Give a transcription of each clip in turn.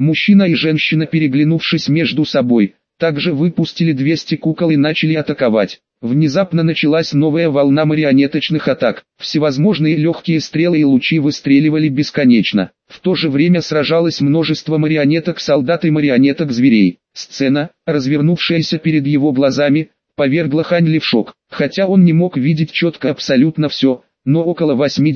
Мужчина и женщина, переглянувшись между собой, также выпустили 200 кукол и начали атаковать. Внезапно началась новая волна марионеточных атак. Всевозможные легкие стрелы и лучи выстреливали бесконечно. В то же время сражалось множество марионеток-солдат и марионеток-зверей. Сцена, развернувшаяся перед его глазами, повергла Хань Ли в шок. Хотя он не мог видеть четко абсолютно все, но около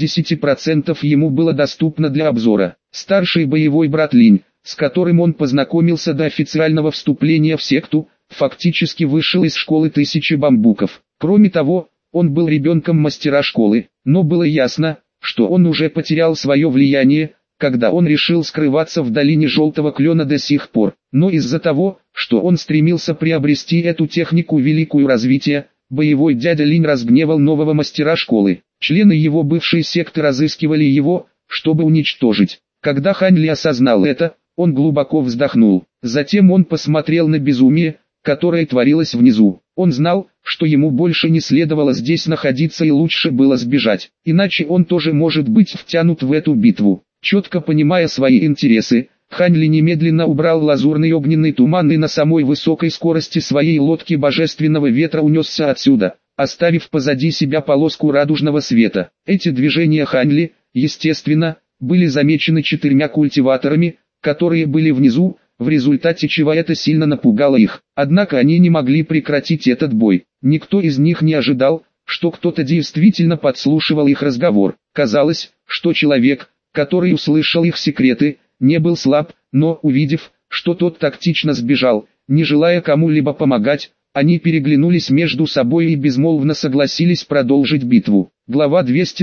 80% ему было доступно для обзора. Старший боевой брат Линь, с которым он познакомился до официального вступления в секту, фактически вышел из школы Тысячи Бамбуков. Кроме того, он был ребенком мастера школы, но было ясно, что он уже потерял свое влияние, когда он решил скрываться в долине Желтого Клена до сих пор. Но из-за того, что он стремился приобрести эту технику великую развития, боевой дядя Линь разгневал нового мастера школы. Члены его бывшей секты разыскивали его, чтобы уничтожить. Когда Хань Ли осознал это, он глубоко вздохнул. Затем он посмотрел на безумие, которое творилось внизу. Он знал, что ему больше не следовало здесь находиться и лучше было сбежать. Иначе он тоже может быть втянут в эту битву. Четко понимая свои интересы, Хань Ли немедленно убрал лазурный огненный туман и на самой высокой скорости своей лодки божественного ветра унесся отсюда, оставив позади себя полоску радужного света. Эти движения Хань Ли, естественно, были замечены 4 культиваторами, которые были внизу, в результате чего это сильно напугало их. Однако они не могли прекратить этот бой. Никто из них не ожидал, что кто-то действительно подслушивал их разговор. Казалось, что человек, который услышал их секреты, не был слаб, но увидев, что тот тактично сбежал, не желая кому-либо помогать, они переглянулись между собой и безмолвно согласились продолжить битву. Глава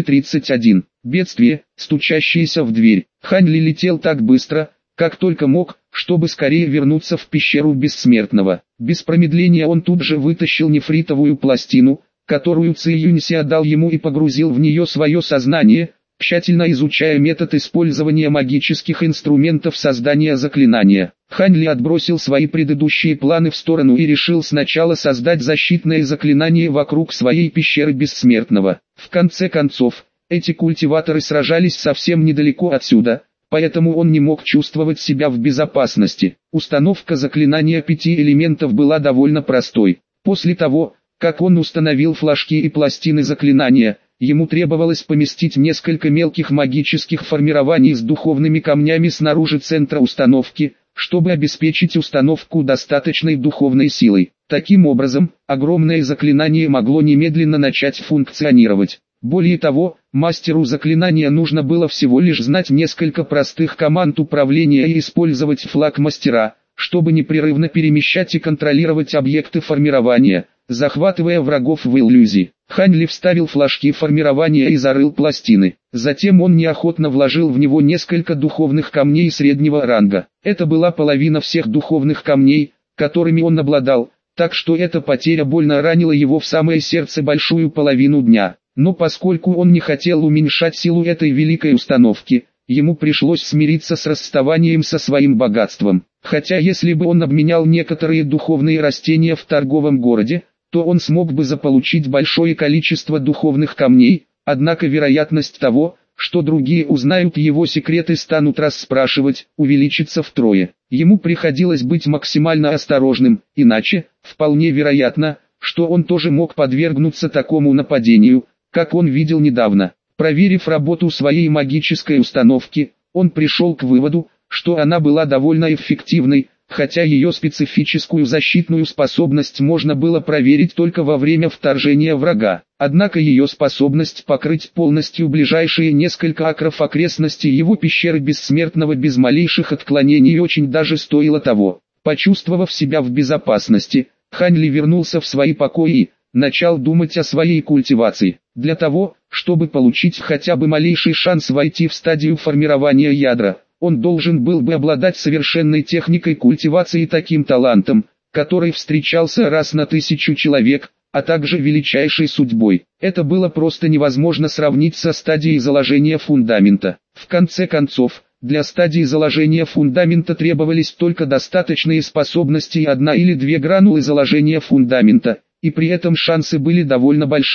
231. Бедствие, стучащееся в дверь. Хань Ли летел так быстро, как только мог, чтобы скорее вернуться в пещеру Бессмертного. Без промедления он тут же вытащил нефритовую пластину, которую Ци Юньси отдал ему, и погрузил в нее свое сознание, тщательно изучая метод использования магических инструментов создания заклинания. Хань Ли отбросил свои предыдущие планы в сторону и решил сначала создать защитное заклинание вокруг своей пещеры Бессмертного. В конце концов, эти культиваторы сражались совсем недалеко отсюда, поэтому он не мог чувствовать себя в безопасности. Установка заклинания 5 элементов была довольно простой. После того, как он установил флажки и пластины заклинания, ему требовалось поместить несколько мелких магических формирований с духовными камнями снаружи центра установки, чтобы обеспечить установку достаточной духовной силой. Таким образом, огромное заклинание могло немедленно начать функционировать. Более того, мастеру заклинания нужно было всего лишь знать несколько простых команд управления и использовать флаг мастера, чтобы непрерывно перемещать и контролировать объекты формирования, захватывая врагов в иллюзии. Хань Ли вставил флажки формирования и зарыл пластины. Затем он неохотно вложил в него несколько духовных камней среднего ранга. Это была половина всех духовных камней, которыми он обладал, так что эта потеря больно ранила его в самое сердце большую половину дня. Но поскольку он не хотел уменьшать силу этой великой установки, ему пришлось смириться с расставанием со своим богатством. Хотя если бы он обменял некоторые духовные растения в торговом городе, то он смог бы заполучить большое количество духовных камней, однако вероятность того, что другие узнают его секреты и станут расспрашивать, увеличится втрое. Ему приходилось быть максимально осторожным, иначе, вполне вероятно, что он тоже мог подвергнуться такому нападению, как он видел недавно. Проверив работу своей магической установки, он пришел к выводу, что она была довольно эффективной, хотя ее специфическую защитную способность можно было проверить только во время вторжения врага. Однако ее способность покрыть полностью ближайшие несколько акров окрестностей его пещеры Бессмертного без малейших отклонений очень даже стоила того. Почувствовав себя в безопасности, Хань Ли вернулся в свои покои и начал думать о своей культивации. Для того, чтобы получить хотя бы малейший шанс войти в стадию формирования ядра, он должен был бы обладать совершенной техникой культивации и таким талантом, который встречался раз на 1000 человек, а также величайшей судьбой. Это было просто невозможно сравнить со стадией заложения фундамента. В конце концов, для стадии заложения фундамента требовались только достаточные способности и 1 или 2 гранулы заложения фундамента, и при этом шансы были довольно большими.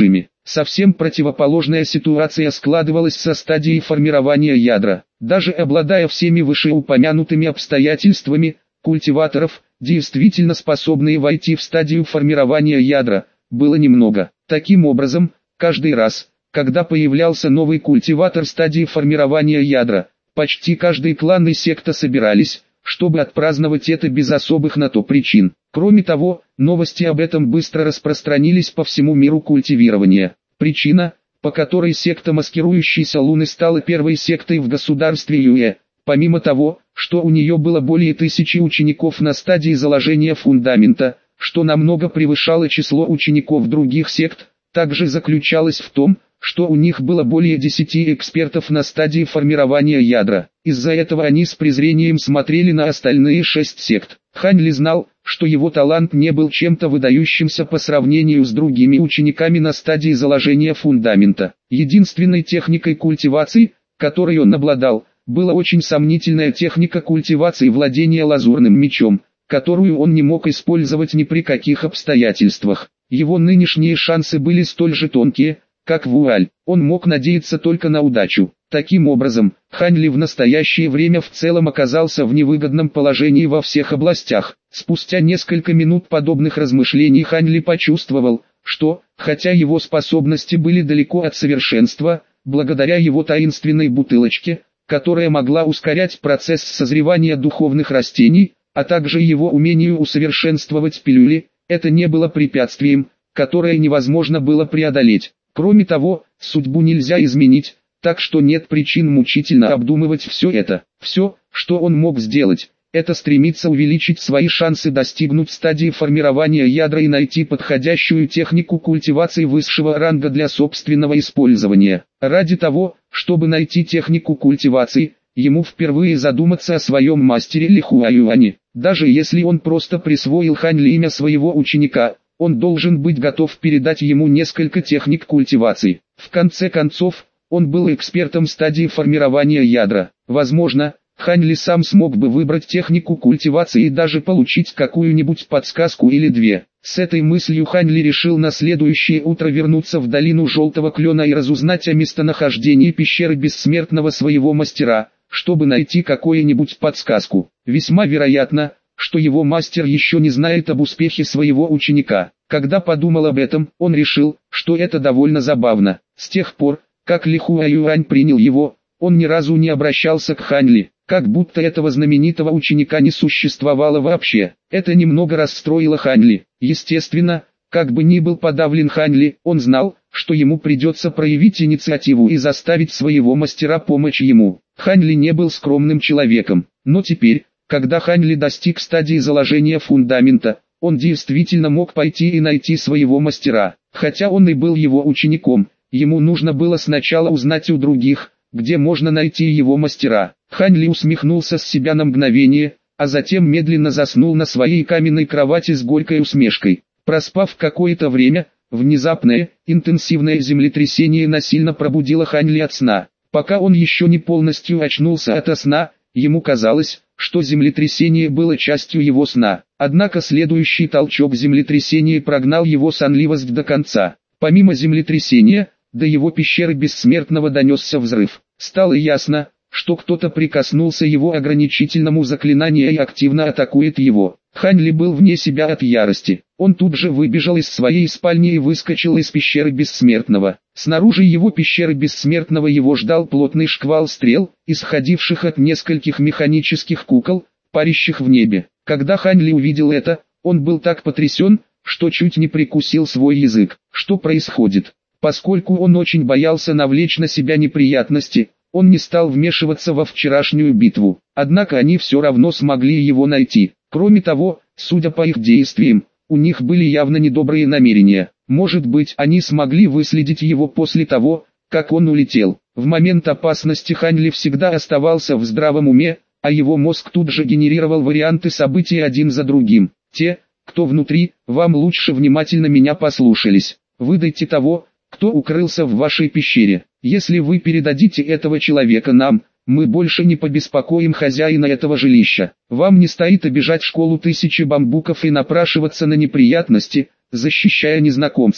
Совсем противоположная ситуация складывалась со стадией формирования ядра. Даже обладая всеми вышеупомянутыми обстоятельствами, культиваторов, действительно способные войти в стадию формирования ядра, было немного. Таким образом, каждый раз, когда появлялся новый культиватор стадии формирования ядра, почти каждый клан и секта собирались, чтобы отпраздновать это без особых на то причин. Кроме того, новости об этом быстро распространились по всему миру культивирования. Причина, по которой секта маскирующейся Луны стала первой сектой в государстве Юэ, помимо того, что у нее было более 1000 учеников на стадии заложения фундамента, что намного превышало число учеников других сект, также заключалась в том, что у них было более 10 экспертов на стадии формирования ядра. Из-за этого они с презрением смотрели на остальные 6 сект. Хань Ли знал, что его талант не был чем-то выдающимся по сравнению с другими учениками на стадии заложения фундамента. Единственной техникой культивации, которой он обладал, была очень сомнительная техника культивации владения лазурным мечом, которую он не мог использовать ни при каких обстоятельствах. Его нынешние шансы были столь же тонкие, как вуаль. Он мог надеяться только на удачу. Таким образом, Хань Ли в настоящее время в целом оказался в невыгодном положении во всех областях. Спустя несколько минут подобных размышлений Хань Ли почувствовал, что, хотя его способности были далеко от совершенства, благодаря его таинственной бутылочке, которая могла ускорять процесс созревания духовных растений, а также его умению усовершенствовать пилюли, это не было препятствием, которое невозможно было преодолеть. Кроме того, судьбу нельзя изменить, так что нет причин мучительно обдумывать все это. Все, что он мог сделать, это стремиться увеличить свои шансы достигнуть стадии формирования ядра и найти подходящую технику культивации высшего ранга для собственного использования. Ради того, чтобы найти технику культивации, ему впервые задуматься о своем мастере Ли Хуаюане. Даже если он просто присвоил Хань Ли имя своего ученика, он должен быть готов передать ему несколько техник культивации. В конце концов, он был экспертом стадии формирования ядра. Возможно, Хань Ли сам смог бы выбрать технику культивации и даже получить какую-нибудь подсказку или две. С этой мыслью Хань Ли решил на следующее утро вернуться в долину Желтого Клена и разузнать о местонахождении пещеры бессмертного своего мастера, чтобы найти какую-нибудь подсказку. Весьма вероятно, что его мастер еще не знает об успехе своего ученика. Когда подумал об этом, он решил, что это довольно забавно. С тех пор, как Ли Хуаюань принял его, он ни разу не обращался к Хань Ли, как будто этого знаменитого ученика не существовало вообще. Это немного расстроило Хань Ли. Естественно, как бы ни был подавлен Хань Ли, он знал, что ему придется проявить инициативу и заставить своего мастера помочь ему. Хань Ли не был скромным человеком, но теперь, когда Хань Ли достиг стадии заложения фундамента, он действительно мог пойти и найти своего мастера. Хотя он и был его учеником, ему нужно было сначала узнать у других, где можно найти его мастера. Хань Ли усмехнулся с себя на мгновение, а затем медленно заснул на своей каменной кровати с горькой усмешкой. Проспав какое-то время, внезапное, интенсивное землетрясение насильно пробудило Хань Ли от сна. Пока он еще не полностью очнулся ото сна, ему казалось, что землетрясение было частью его сна. Однако следующий толчок землетрясения прогнал его сонливость до конца. Помимо землетрясения, до его пещеры бессмертного донесся взрыв. Стало ясно, что кто-то прикоснулся его ограничительному заклинанию и активно атакует его. Хань Ли был вне себя от ярости. Он тут же выбежал из своей спальни и выскочил из пещеры бессмертного. Снаружи его пещеры бессмертного его ждал плотный шквал стрел, исходивших от нескольких механических кукол, парящих в небе. Когда Хань Ли увидел это, он был так потрясен, что чуть не прикусил свой язык. Что происходит? Поскольку он очень боялся навлечь на себя неприятности, он не стал вмешиваться во вчерашнюю битву. Однако они все равно смогли его найти. Кроме того, судя по их действиям, у них были явно недобрые намерения. Может быть, они смогли выследить его после того, как он улетел. В момент опасности Хань Ли всегда оставался в здравом уме, а его мозг тут же генерировал варианты событий один за другим. Те, кто внутри, вам лучше внимательно меня послушались. Выдайте того, кто укрылся в вашей пещере. Если вы передадите этого человека нам, мы больше не побеспокоим хозяина этого жилища. Вам не стоит обижать школу 1000 бамбуков и напрашиваться на неприятности, защищая незнакомцев.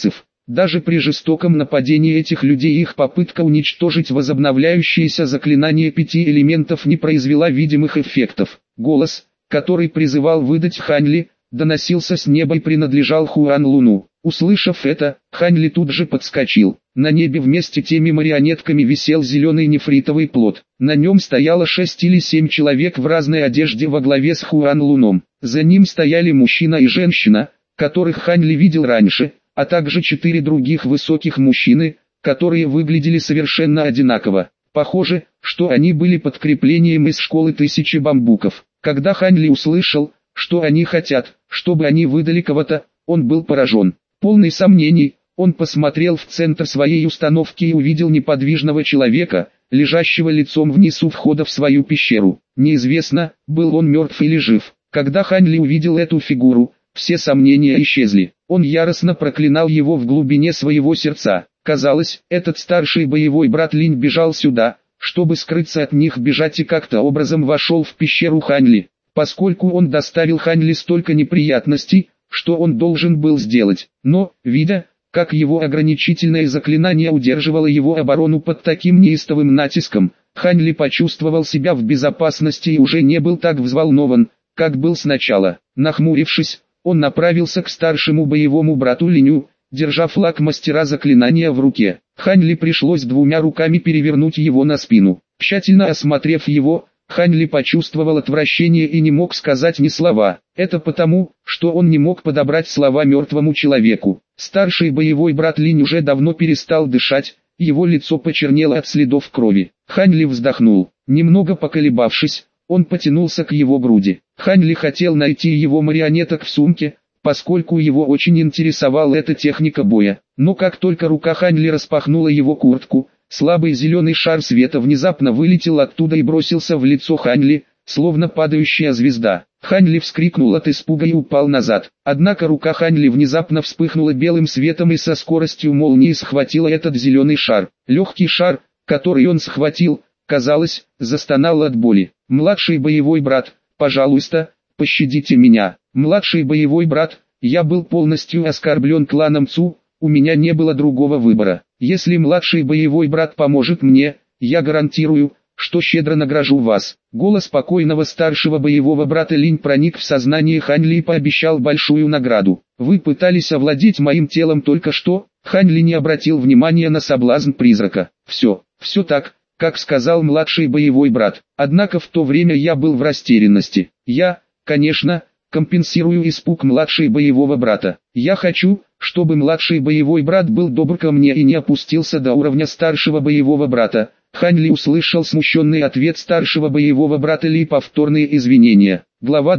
Даже при жестоком нападении этих людей их попытка уничтожить возобновляющиеся заклинания 5 элементов не произвела видимых эффектов. Голос, который призывал выдать Ханьли, доносился с неба и принадлежал Хуан Луну. Услышав это, Ханьли тут же подскочил. На небе вместе теми марионетками висел зеленый нефритовый плот. На нем стояло 6 или 7 человек в разной одежде во главе с Хуан Луном. За ним стояли мужчина и женщина, которых Ханьли видел раньше, а также 4 других высоких мужчины, которые выглядели совершенно одинаково. Похоже, что они были подкреплением из школы 1000 бамбуков. Когда Ханьли услышал, что они хотят, чтобы они выдали кого-то, он был поражен. Полный сомнений, он посмотрел в центр своей установки и увидел неподвижного человека, лежащего лицом вниз у входа в свою пещеру. Неизвестно, был он мертв или жив. Когда Ханьли увидел эту фигуру, все сомнения исчезли. Он яростно проклинал его в глубине своего сердца. Казалось, этот старший боевой брат Линь бежал сюда, чтобы скрыться от них, бежать, и как-то образом вошел в пещеру Ханьли. Поскольку он доставил Ханьли столько неприятностей, что он должен был сделать. Но, видя, как его ограничительное заклинание удерживало его оборону под таким неистовым натиском, Ханьли почувствовал себя в безопасности и уже не был так взволнован, как был сначала. Нахмурившись, он направился к старшему боевому брату Линю, держа флаг мастера заклинания в руке. Ханьли пришлось 2 руками перевернуть его на спину. Тщательно осмотрев его, Ханьли почувствовал отвращение и не мог сказать ни слова. Это потому, что он не мог подобрать слова мертвому человеку. Старший боевой брат Линь уже давно перестал дышать, его лицо почернело от следов крови. Ханьли вздохнул. Немного поколебавшись, он потянулся к его груди. Ханьли хотел найти его марионеток в сумке, поскольку его очень интересовала эта техника боя. Но как только рука Ханьли распахнула его куртку, слабый зеленый шар света внезапно вылетел оттуда и бросился в лицо Ханьли, словно падающая звезда. Ханьли вскрикнул от испуга и упал назад. Однако рука Ханьли внезапно вспыхнула белым светом и со скоростью молнии схватила этот зеленый шар. Легкий шар, который он схватил, казалось, застонал от боли. «Младший боевой брат, пожалуйста, пощадите меня. Младший боевой брат, я был полностью оскорблен кланом Цу, у меня не было другого выбора. Если младший боевой брат поможет мне, я гарантирую, что щедро награжу вас». Голос покойного старшего боевого брата Линь проник в сознание Ханьли и пообещал большую награду. «Вы пытались овладеть моим телом только что?» Ханьли не обратил внимания на соблазн призрака. Все так, как сказал младший боевой брат. Однако в то время я был в растерянности. Я, конечно, компенсирую испуг младшей боевого брата. Я хочу, чтобы младший боевой брат был добр ко мне и не опустился до уровня старшего боевого брата. Ханьли услышал смущенный ответ старшего боевого брата Ли и повторные извинения. Глава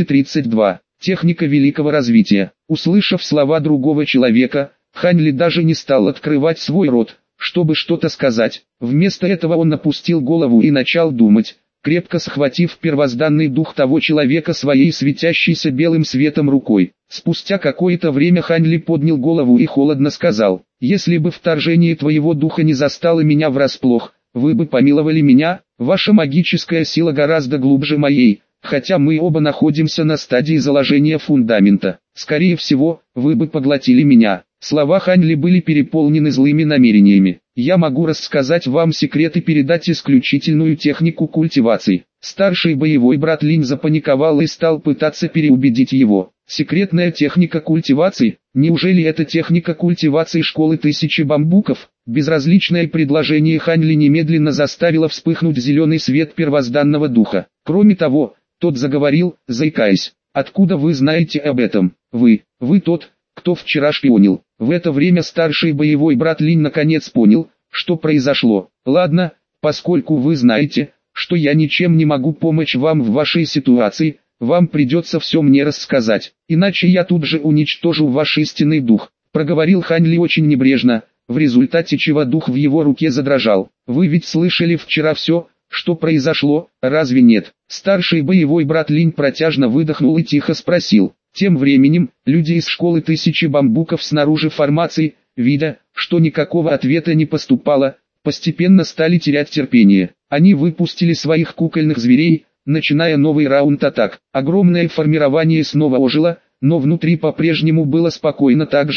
232. Техника великого развития. Услышав слова другого человека, Ханьли даже не стал открывать свой рот, чтобы что-то сказать. Вместо этого он опустил голову и начал думать, крепко схватив первозданный дух того человека своей светящейся белым светом рукой. Спустя какое-то время Ханьли поднял голову и холодно сказал: «Если бы вторжение твоего духа не застало меня врасплох, вы бы помиловали меня. Ваша магическая сила гораздо глубже моей, хотя мы оба находимся на стадии заложения фундамента. Скорее всего, вы бы поглотили меня». Слова Ханьли были переполнены злыми намерениями. «Я могу рассказать вам секрет и передать исключительную технику культивации». Старший боевой брат Линь запаниковал и стал пытаться переубедить его. Секретная техника культивации? Неужели это техника культивации школы 1000 бамбуков? Безразличное предложение Ханьли немедленно заставило вспыхнуть зеленый свет первозданного духа. Кроме того, тот заговорил, заикаясь: «Откуда вы знаете об этом? Вы тот, кто вчера шпионил». В это время старший боевой брат Линь наконец понял, что произошло. «Ладно, поскольку вы знаете, что я ничем не могу помочь вам в вашей ситуации, вам придется все мне рассказать, иначе я тут же уничтожу ваш истинный дух», проговорил Ханьли очень небрежно, в результате чего дух в его руке задрожал. «Вы ведь слышали вчера все, что произошло, разве нет?» Старший боевой брат Линь протяжно выдохнул и тихо спросил. Тем временем, люди из школы 1000 бамбуков снаружи формации, видя, что никакого ответа не поступало, постепенно стали терять терпение. Они выпустили своих кукольных зверей, начиная новый раунд атак. Огромное формирование снова ожило, но внутри по-прежнему было спокойно так же,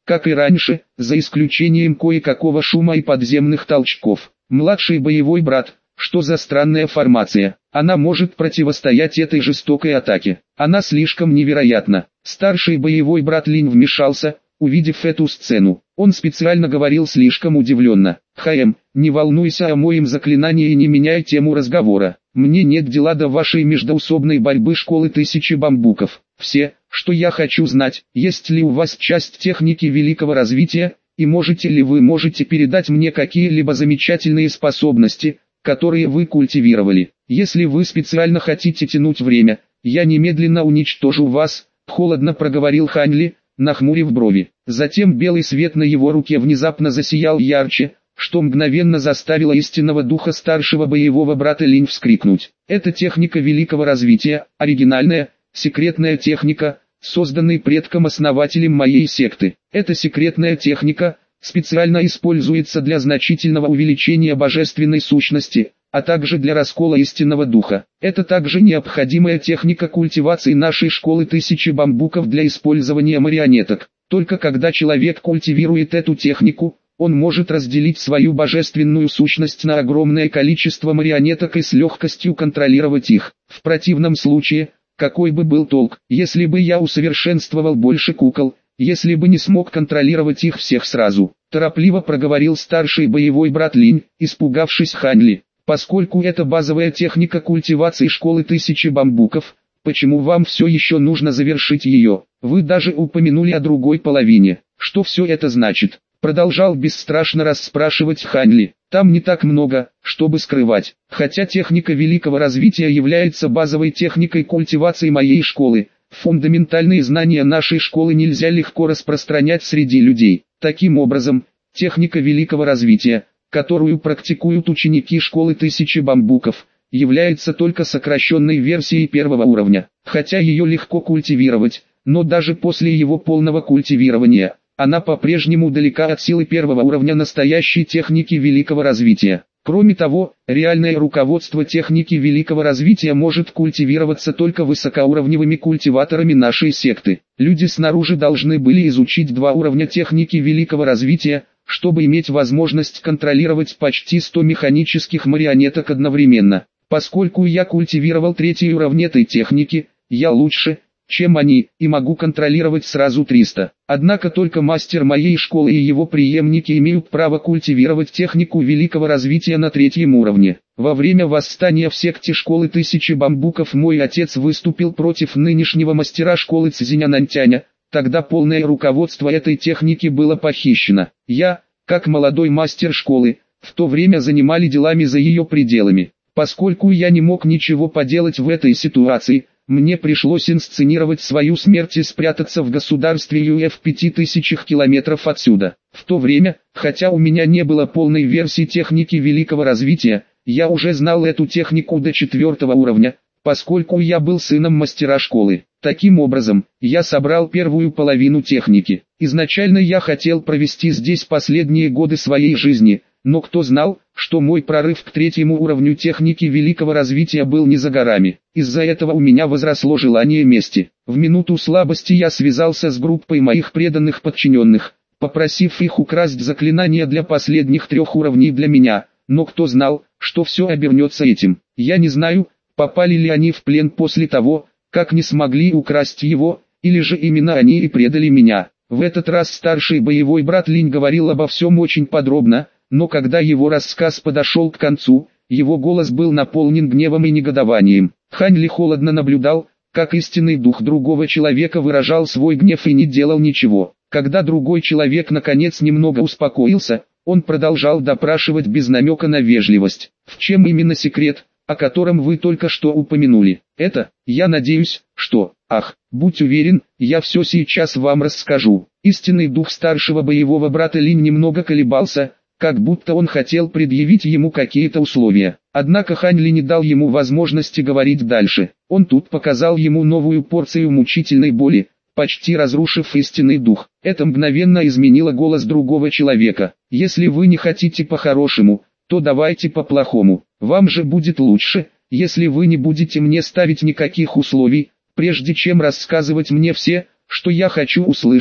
как и раньше, за исключением кое-какого шума и подземных толчков. Младший боевой брат, что за странная формация? Она может противостоять этой жестокой атаке. Она слишком невероятна. Старший боевой брат Линь вмешался, увидев эту сцену. Он специально говорил слишком удивленно. «Хаэм, не волнуйся о моем заклинании и не меняй тему разговора. Мне нет дела до вашей междоусобной борьбы школы тысячи бамбуков. Все, что я хочу знать, есть ли у вас часть техники великого развития, и можете ли вы передать мне какие-либо замечательные способности, которые вы культивировали. Если вы специально хотите тянуть время, я немедленно уничтожу вас», — холодно проговорил Хань Ли, нахмурив брови. Затем белый свет на его руке внезапно засиял ярче, что мгновенно заставило истинного духа старшего боевого брата Линь вскрикнуть. Это техника великого развития, оригинальная, секретная техника, созданная предком-основателем моей секты. Эта секретная техника специально используется для значительного увеличения божественной сущности, а также для раскола истинного духа. Это также необходимая техника культивации нашей школы тысячи бамбуков для использования марионеток. Только когда человек культивирует эту технику, он может разделить свою божественную сущность на огромное количество марионеток и с легкостью контролировать их. В противном случае, какой бы был толк, если бы я усовершенствовал больше кукол, если бы не смог контролировать их всех сразу? Торопливо проговорил старший боевой брат Линь, испугавшись Хань Ли. Поскольку это базовая техника культивации школы тысячи бамбуков, почему вам все еще нужно завершить ее? Вы даже упомянули о другой половине. Что все это значит? Продолжал бесстрашно расспрашивать Хань Ли. Там не так много, чтобы скрывать. Хотя техника великого развития является базовой техникой культивации моей школы, фундаментальные знания нашей школы нельзя легко распространять среди людей. Таким образом, техника великого развития, которую практикуют ученики школы тысячи бамбуков, является только сокращенной версией первого уровня. Хотя ее легко культивировать, но даже после его полного культивирования, она по-прежнему далека от силы первого уровня настоящей техники великого развития. Кроме того, реальное руководство техники великого развития может культивироваться только высокоуровневыми культиваторами нашей секты. Люди снаружи должны были изучить два уровня техники великого развития, чтобы иметь возможность контролировать почти 100 механических марионеток одновременно. Поскольку я культивировал третий уровень этой техники, я лучше, чем они, и могу контролировать сразу 300. Однако только мастер моей школы и его преемники имеют право культивировать технику великого развития на третьем уровне. Во время восстания в секте школы тысячи бамбуков мой отец выступил против нынешнего мастера школы Цзиня Нантяня. Тогда полное руководство этой техники было похищено. Я, как молодой мастер школы, в то время занимали делами за ее пределами. Поскольку я не мог ничего поделать в этой ситуации, мне пришлось инсценировать свою смерть и спрятаться в государстве Юэ в 5000 километров отсюда. В то время, хотя у меня не было полной версии техники великого развития, я уже знал эту технику до 4 уровня, поскольку я был сыном мастера школы. Таким образом, я собрал первую половину техники. Изначально я хотел провести здесь последние годы своей жизни, но кто знал, что мой прорыв к третьему уровню техники великого развития был не за горами. Из-за этого у меня возросло желание мести. В минуту слабости я связался с группой моих преданных подчиненных, попросив их украсть заклинания для последних 3 уровней для меня, но кто знал, что все обернется этим. Я не знаю, попали ли они в плен после того, как не смогли украсть его, или же именно они и предали меня. В этот раз старший боевой брат Линь говорил обо всем очень подробно, но когда его рассказ подошел к концу, его голос был наполнен гневом и негодованием. Хань Ли холодно наблюдал, как истинный дух другого человека выражал свой гнев и не делал ничего. Когда другой человек наконец немного успокоился, он продолжал допрашивать без намека на вежливость. В чем именно секрет, о котором вы только что упомянули? Это, я надеюсь, что... Ах, будь уверен, я все сейчас вам расскажу. Истинный дух старшего боевого брата Линь немного колебался, как будто он хотел предъявить ему какие-то условия. Однако Хань Ли не дал ему возможности говорить дальше. Он тут показал ему новую порцию мучительной боли, почти разрушив истинный дух. Это мгновенно изменило голос другого человека. Если вы не хотите по-хорошему, то давайте по-плохому. Вам же будет лучше, если вы не будете мне ставить никаких условий, прежде чем рассказывать мне все, что я хочу услышать,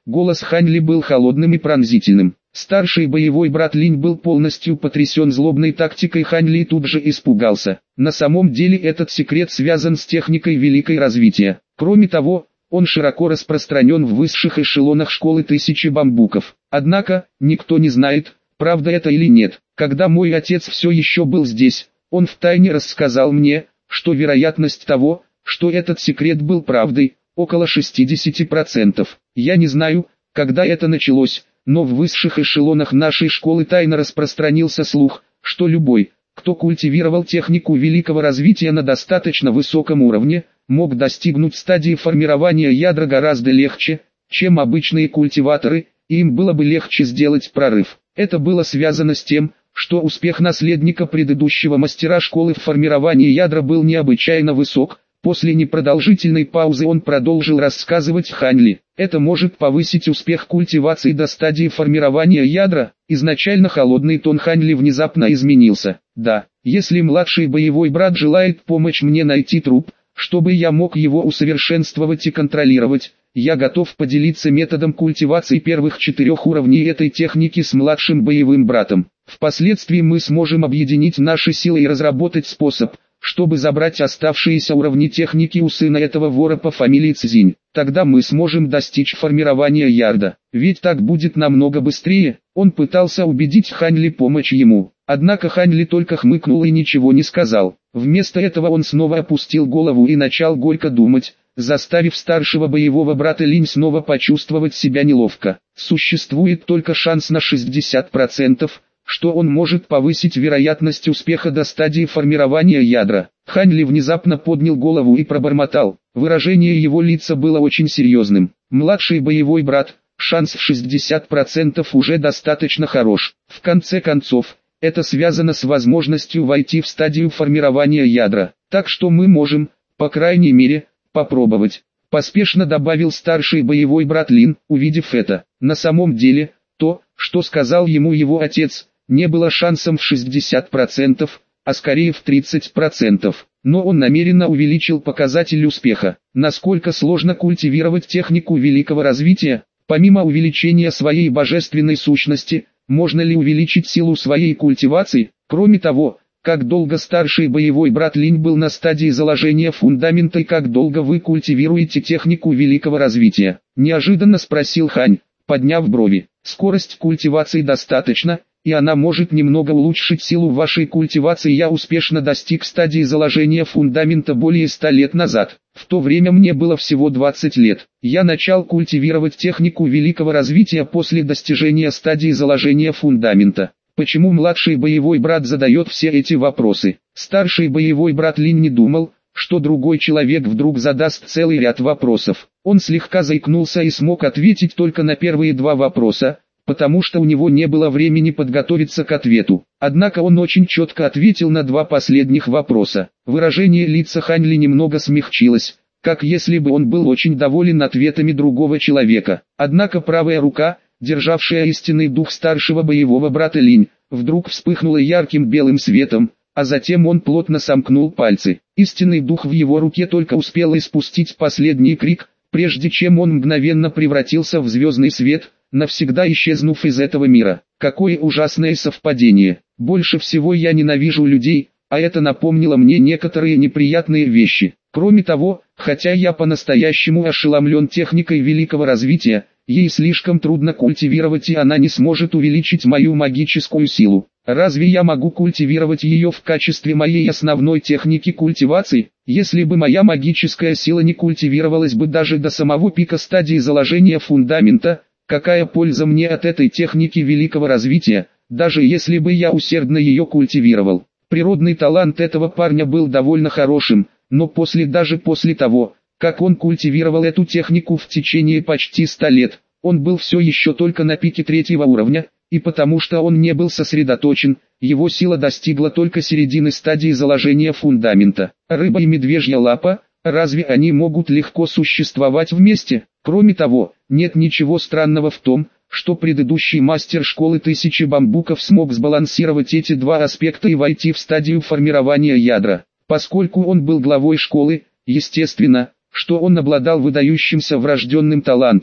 Голос Хань Ли был холодным и пронзительным. Старший боевой брат Линь был полностью потрясен злобной тактикой Хань Ли и тут же испугался. На самом деле этот секрет связан с техникой великой развития. Кроме того, он широко распространен в высших эшелонах школы Тысячи Бамбуков. Однако, никто не знает, правда это или нет. Когда мой отец все еще был здесь, он втайне рассказал мне, что вероятность того, что этот секрет был правдой, около 60%. Я не знаю, когда это началось, но в высших эшелонах нашей школы тайно распространился слух, что любой, кто культивировал технику великого развития на достаточно высоком уровне, мог достигнуть стадии формирования ядра гораздо легче, чем обычные культиваторы, и им было бы легче сделать прорыв. Это было связано с тем, что успех наследника предыдущего мастера школы в формировании ядра был необычайно высок. После непродолжительной паузы он продолжил рассказывать Хань Ли. Это может повысить успех культивации до стадии формирования ядра. Изначально холодный тон Хань Ли внезапно изменился. Да, если младший боевой брат желает помочь мне найти труп, чтобы я мог его усовершенствовать и контролировать, я готов поделиться методом культивации первых 4 уровней этой техники с младшим боевым братом. Впоследствии мы сможем объединить наши силы и разработать способ, чтобы забрать оставшиеся уровни техники у сына этого вора по фамилии Цзинь. Тогда мы сможем достичь формирования ярда. Ведь так будет намного быстрее. Он пытался убедить Хань Ли помочь ему. Однако Хань Ли только хмыкнул и ничего не сказал. Вместо этого он снова опустил голову и начал горько думать, заставив старшего боевого брата Линь снова почувствовать себя неловко. Существует только шанс на 60%, что он может повысить вероятность успеха до стадии формирования ядра. Хань Ли внезапно поднял голову и пробормотал. Выражение его лица было очень серьезным. Младший боевой брат, шанс в 60% уже достаточно хорош. В конце концов, это связано с возможностью войти в стадию формирования ядра. Так что мы можем, по крайней мере, попробовать. Поспешно добавил старший боевой брат Лин, увидев это. На самом деле, то, что сказал ему его отец, не было шансом в 60%, а скорее в 30%. Но он намеренно увеличил показатель успеха. Насколько сложно культивировать технику великого развития? Помимо увеличения своей божественной сущности, можно ли увеличить силу своей культивации? Кроме того, как долго старший боевой брат Линь был на стадии заложения фундамента и как долго вы культивируете технику великого развития? Неожиданно спросил Хань, подняв брови. Скорость культивации достаточно, и она может немного улучшить силу вашей культивации. Я успешно достиг стадии заложения фундамента более 100 лет назад. В то время мне было всего 20 лет. Я начал культивировать технику великого развития после достижения стадии заложения фундамента. Почему младший боевой брат задает все эти вопросы? Старший боевой брат Линь не думал, что другой человек вдруг задаст целый ряд вопросов. Он слегка заикнулся и смог ответить только на первые 2 вопроса, потому что у него не было времени подготовиться к ответу. Однако он очень четко ответил на 2 последних вопроса. Выражение лица Хань Ли немного смягчилось, как если бы он был очень доволен ответами другого человека. Однако правая рука, державшая истинный дух старшего боевого брата Линь, вдруг вспыхнула ярким белым светом, а затем он плотно сомкнул пальцы. Истинный дух в его руке только успел испустить последний крик, прежде чем он мгновенно превратился в звездный свет, навсегда исчезнув из этого мира. Какое ужасное совпадение. Больше всего я ненавижу людей, а это напомнило мне некоторые неприятные вещи. Кроме того, хотя я по-настоящему ошеломлен техникой великого развития, ей слишком трудно культивировать и она не сможет увеличить мою магическую силу. Разве я могу культивировать ее в качестве моей основной техники культивации? Если бы моя магическая сила не культивировалась бы даже до самого пика стадии заложения фундамента, какая польза мне от этой техники великого развития, даже если бы я усердно ее культивировал? Природный талант этого парня был довольно хорошим, но даже после того, как он культивировал эту технику в течение почти 100 лет, он был все еще только на пике 3-го уровня, и потому что он не был сосредоточен, его сила достигла только середины стадии заложения фундамента. Рыба и медвежья лапа, разве они могут легко существовать вместе? Кроме того, нет ничего странного в том, что предыдущий мастер школы Тысячи Бамбуков смог сбалансировать эти 2 аспекта и войти в стадию формирования ядра. Поскольку он был главой школы, естественно, что он обладал выдающимся врожденным талантом,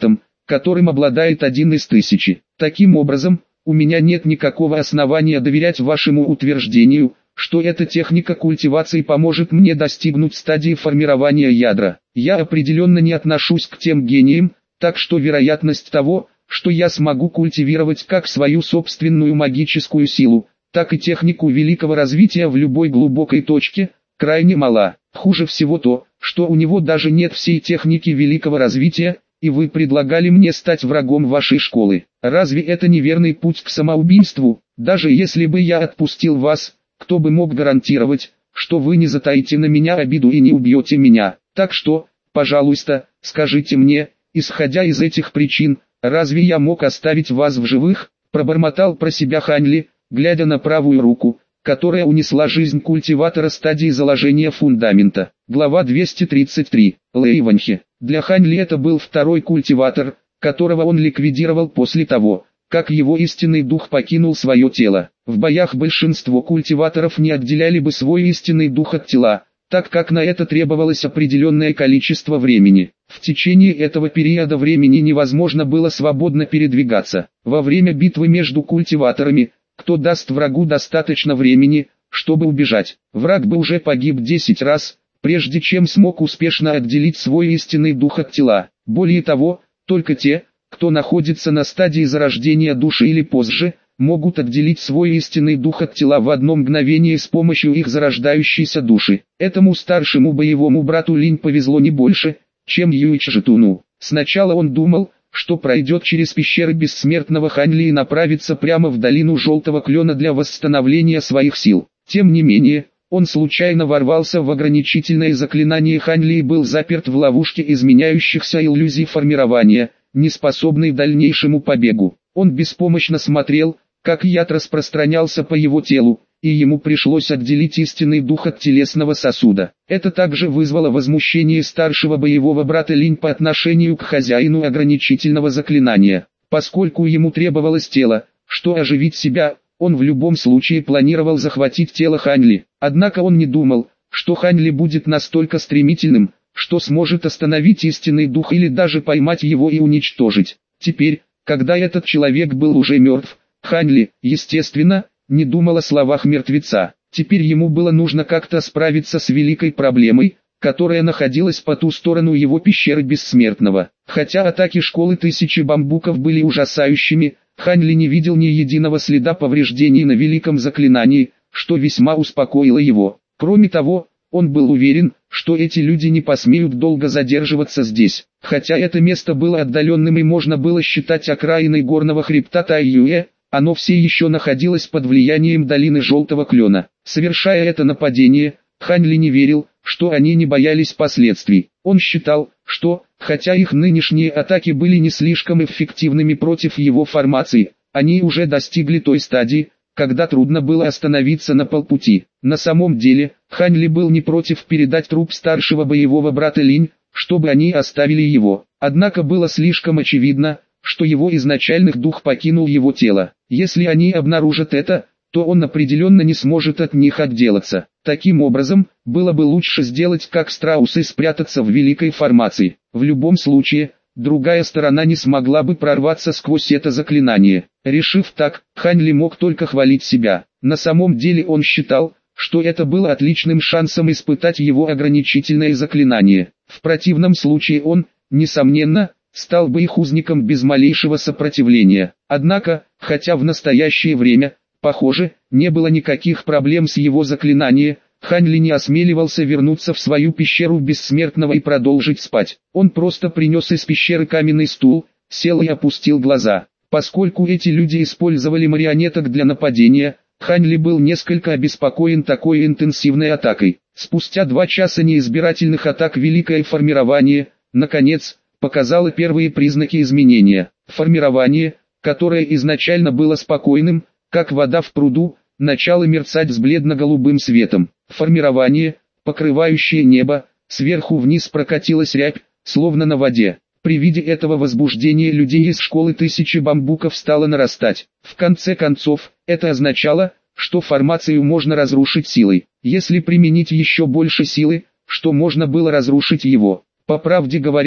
которым обладает 1 из 1000. Таким образом, у меня нет никакого основания доверять вашему утверждению, что эта техника культивации поможет мне достигнуть стадии формирования ядра. Я определенно не отношусь к тем гениям, так что вероятность того, что я смогу культивировать как свою собственную магическую силу, так и технику великого развития в любой глубокой точке, крайне мала. Хуже всего то, что у него даже нет всей техники великого развития, и вы предлагали мне стать врагом вашей школы. Разве это неверный путь к самоубийству? Даже если бы я отпустил вас, кто бы мог гарантировать, что вы не затаите на меня обиду и не убьете меня? Так что, пожалуйста, скажите мне, исходя из этих причин, разве я мог оставить вас в живых? Пробормотал про себя Хань Ли, глядя на правую руку, которая унесла жизнь культиватора стадии заложения фундамента. Глава 233. Лэй Ваньхе. Для Хань Ли это был второй культиватор, которого он ликвидировал после того, как его истинный дух покинул свое тело. В боях большинство культиваторов не отделяли бы свой истинный дух от тела, так как на это требовалось определенное количество времени. В течение этого периода времени невозможно было свободно передвигаться. Во время битвы между культиваторами, кто даст врагу достаточно времени, чтобы убежать, враг бы уже погиб 10 раз, прежде чем смог успешно отделить свой истинный дух от тела. Более того, только те, кто находится на стадии зарождения души или позже, могут отделить свой истинный дух от тела в одно мгновение с помощью их зарождающейся души. Этому старшему боевому брату Линь повезло не больше, чем Юйчжитуну. Сначала он думал, что пройдет через пещеры бессмертного Хань Ли и направится прямо в долину Желтого Клена для восстановления своих сил. Тем не менее, он случайно ворвался в ограничительное заклинание Хань Ли и был заперт в ловушке изменяющихся иллюзий формирования, не способной к дальнейшему побегу. Он беспомощно смотрел, как яд распространялся по его телу, и ему пришлось отделить истинный дух от телесного сосуда. Это также вызвало возмущение старшего боевого брата Линь по отношению к хозяину ограничительного заклинания. Поскольку ему требовалось тело, что оживить себя, он в любом случае планировал захватить тело Хань Ли. Однако он не думал, что Хань Ли будет настолько стремительным, что сможет остановить истинный дух или даже поймать его и уничтожить. Теперь, когда этот человек был уже мертв, Хань Ли, естественно, не думал о словах мертвеца. Теперь ему было нужно как-то справиться с великой проблемой, которая находилась по ту сторону его пещеры бессмертного. Хотя атаки школы Тысячи Бамбуков были ужасающими, Хань Ли не видел ни единого следа повреждений на великом заклинании, что весьма успокоило его. Кроме того, он был уверен, что эти люди не посмеют долго задерживаться здесь. Хотя это место было отдаленным и можно было считать окраиной горного хребта Тайюэ, оно все еще находилось под влиянием долины Желтого Клена. Совершая это нападение, Хань Ли не верил, что они не боялись последствий. Он считал, что, хотя их нынешние атаки были не слишком эффективными против его формации, они уже достигли той стадии, когда трудно было остановиться на полпути. На самом деле, Хань Ли был не против передать труп старшего боевого брата Линь, чтобы они оставили его. Однако было слишком очевидно, что его изначальный дух покинул его тело. Если они обнаружат это, то он определенно не сможет от них отделаться. Таким образом, было бы лучше сделать как страус и спрятаться в великой формации. В любом случае, другая сторона не смогла бы прорваться сквозь это заклинание. Решив так, Хань Ли мог только хвалить себя. На самом деле он считал, что это было отличным шансом испытать его ограничительное заклинание. В противном случае он, несомненно, стал бы их узником без малейшего сопротивления. Однако, хотя в настоящее время, похоже, не было никаких проблем с его заклинанием, Хань Ли не осмеливался вернуться в свою пещеру бессмертного и продолжить спать. Он просто принес из пещеры каменный стул, сел и опустил глаза. Поскольку эти люди использовали марионеток для нападения, Хань Ли был несколько обеспокоен такой интенсивной атакой. Спустя 2 часа неизбирательных атак великое формирование, наконец, показало первые признаки изменения. Формирование, которое изначально было спокойным, как вода в пруду, начало мерцать с бледно-голубым светом. Формирование, покрывающее небо, сверху вниз прокатилась рябь, словно на воде. При виде этого возбуждение людей из школы Тысячи Бамбуков стало нарастать. В конце концов, это означало, что формацию можно разрушить силой. Если применить еще больше силы, что можно было разрушить его. По правде говоря,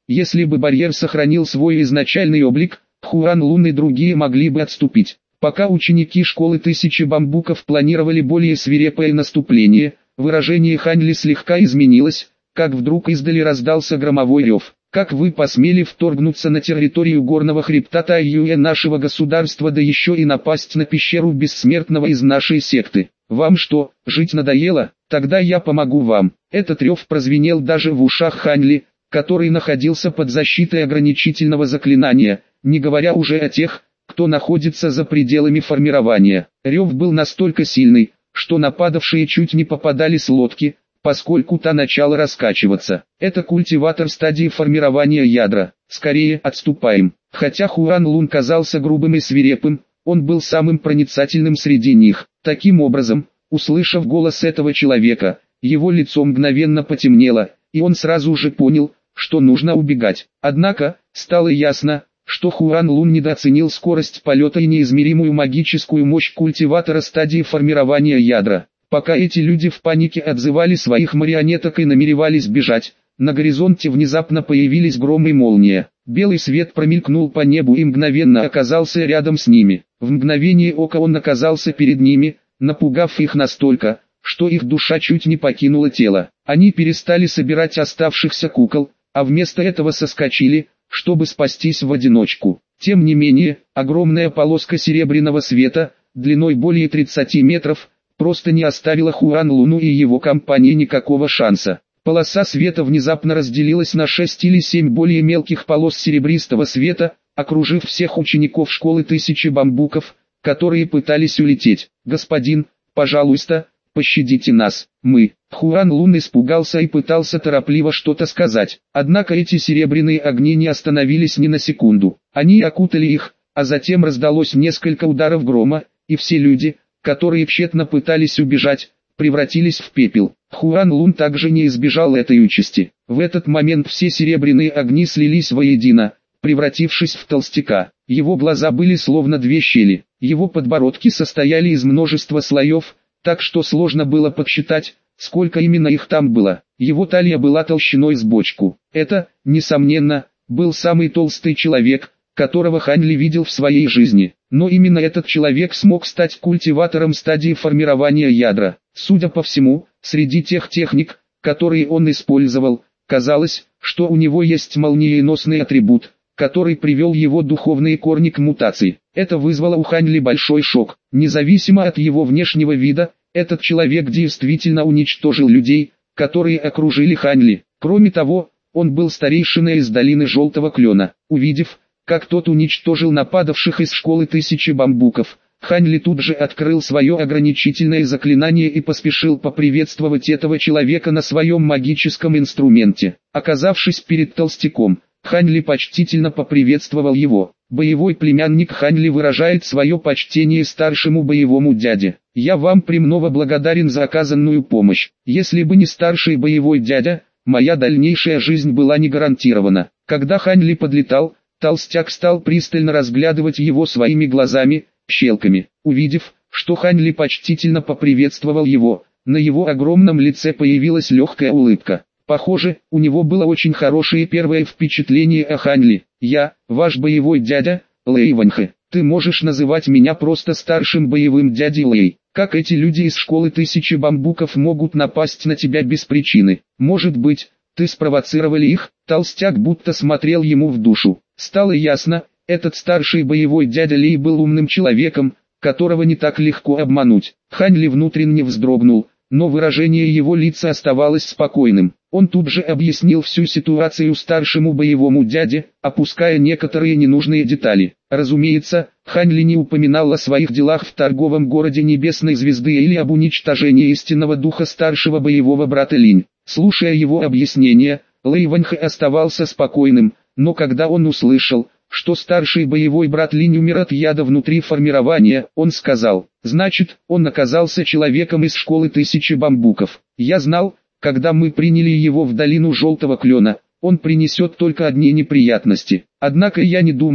Если бы барьер сохранил свой изначальный облик, Хуан Лун и другие могли бы отступить. Пока ученики школы Тысячи Бамбуков планировали более свирепое наступление, выражение Хань Ли слегка изменилось, как вдруг издали раздался громовой рев. «Как вы посмели вторгнуться на территорию горного хребта Тайюэ нашего государства, да еще и напасть на пещеру бессмертного из нашей секты? Вам что, жить надоело? Тогда я помогу вам». Этот рев прозвенел даже в ушах Хань Ли, который находился под защитой ограничительного заклинания, не говоря уже о тех, кто находится за пределами формирования. Рев был настолько сильный, что нападавшие чуть не попадали с лодки, поскольку та начала раскачиваться. Это культиватор стадии формирования ядра. Скорее отступаем. Хотя Хуан Лун казался грубым и свирепым, он был самым проницательным среди них. Таким образом, услышав голос этого человека, его лицо мгновенно потемнело, и он сразу же понял, что нужно убегать. Однако, стало ясно, что Хуан Лун недооценил скорость полета и неизмеримую магическую мощь культиватора стадии формирования ядра. Пока эти люди в панике отзывали своих марионеток и намеревались бежать, на горизонте внезапно появились гром и молния. Белый свет промелькнул по небу и мгновенно оказался рядом с ними. В мгновение ока он оказался перед ними, напугав их настолько, что их душа чуть не покинула тело. Они перестали собирать оставшихся кукол, а вместо этого соскочили, чтобы спастись в одиночку. Тем не менее, огромная полоска серебряного света, длиной более 30 метров, просто не оставила Хуан Луну и его компании никакого шанса. Полоса света внезапно разделилась на 6 или 7 более мелких полос серебристого света, окружив всех учеников школы Тысячи Бамбуков, которые пытались улететь. «Господин, пожалуйста, пощадите нас, мы». Хуан Лун испугался и пытался торопливо что-то сказать. Однако эти серебряные огни не остановились ни на секунду. Они окутали их, а затем раздалось несколько ударов грома, и все люди, которые тщетно пытались убежать, превратились в пепел. Хуан Лун также не избежал этой участи. В этот момент все серебряные огни слились воедино, превратившись в толстяка. Его глаза были словно две щели. Его подбородки состояли из множества слоев, так что сложно было подсчитать, сколько именно их там было. Его талия была толщиной с бочку. Это, несомненно, был самый толстый человек, которого Хань Ли видел в своей жизни. Но именно этот человек смог стать культиватором стадии формирования ядра. Судя по всему, среди тех техник, которые он использовал, казалось, что у него есть молниеносный атрибут, который привел его духовные корни к мутации. Это вызвало у Хань Ли большой шок. Независимо от его внешнего вида, этот человек действительно уничтожил людей, которые окружили Хань Ли. Кроме того, он был старейшиной из долины Желтого Клена. Увидев, как тот уничтожил нападавших из школы Тысячи Бамбуков, Хань Ли тут же открыл свое ограничительное заклинание и поспешил поприветствовать этого человека на своем магическом инструменте. Оказавшись перед толстяком, Хань Ли почтительно поприветствовал его. Боевой племянник Хань Ли выражает свое почтение старшему боевому дяде. «Я вам премного благодарен за оказанную помощь. Если бы не старший боевой дядя, моя дальнейшая жизнь была не гарантирована». Когда Хань Ли подлетал, толстяк стал пристально разглядывать его своими глазами, щелками. Увидев, что Хань Ли почтительно поприветствовал его, на его огромном лице появилась легкая улыбка. Похоже, у него было очень хорошее первое впечатление о Хань Ли. «Я, ваш боевой дядя, Лэй Ваньхэ. Ты можешь называть меня просто старшим боевым дядей Лэй. Как эти люди из школы Тысячи Бамбуков могут напасть на тебя без причины? Может быть, ты спровоцировали их?» Толстяк будто смотрел ему в душу. Стало ясно, этот старший боевой дядя Лэй был умным человеком, которого не так легко обмануть. Хань Ли внутренне вздрогнул, но выражение его лица оставалось спокойным. Он тут же объяснил всю ситуацию старшему боевому дяде, опуская некоторые ненужные детали. Разумеется, Хань Ли не упоминал о своих делах в торговом городе Небесной Звезды или об уничтожении истинного духа старшего боевого брата Линь. Слушая его объяснения, Лэй Ваньхэ оставался спокойным, но когда он услышал, что старший боевой брат Линь умер от яда внутри формирования, он сказал: «Значит, он оказался человеком из школы Тысячи Бамбуков. Я знал, когда мы приняли его в долину Желтого Клена, он принесет только одни неприятности. Однако я не думал,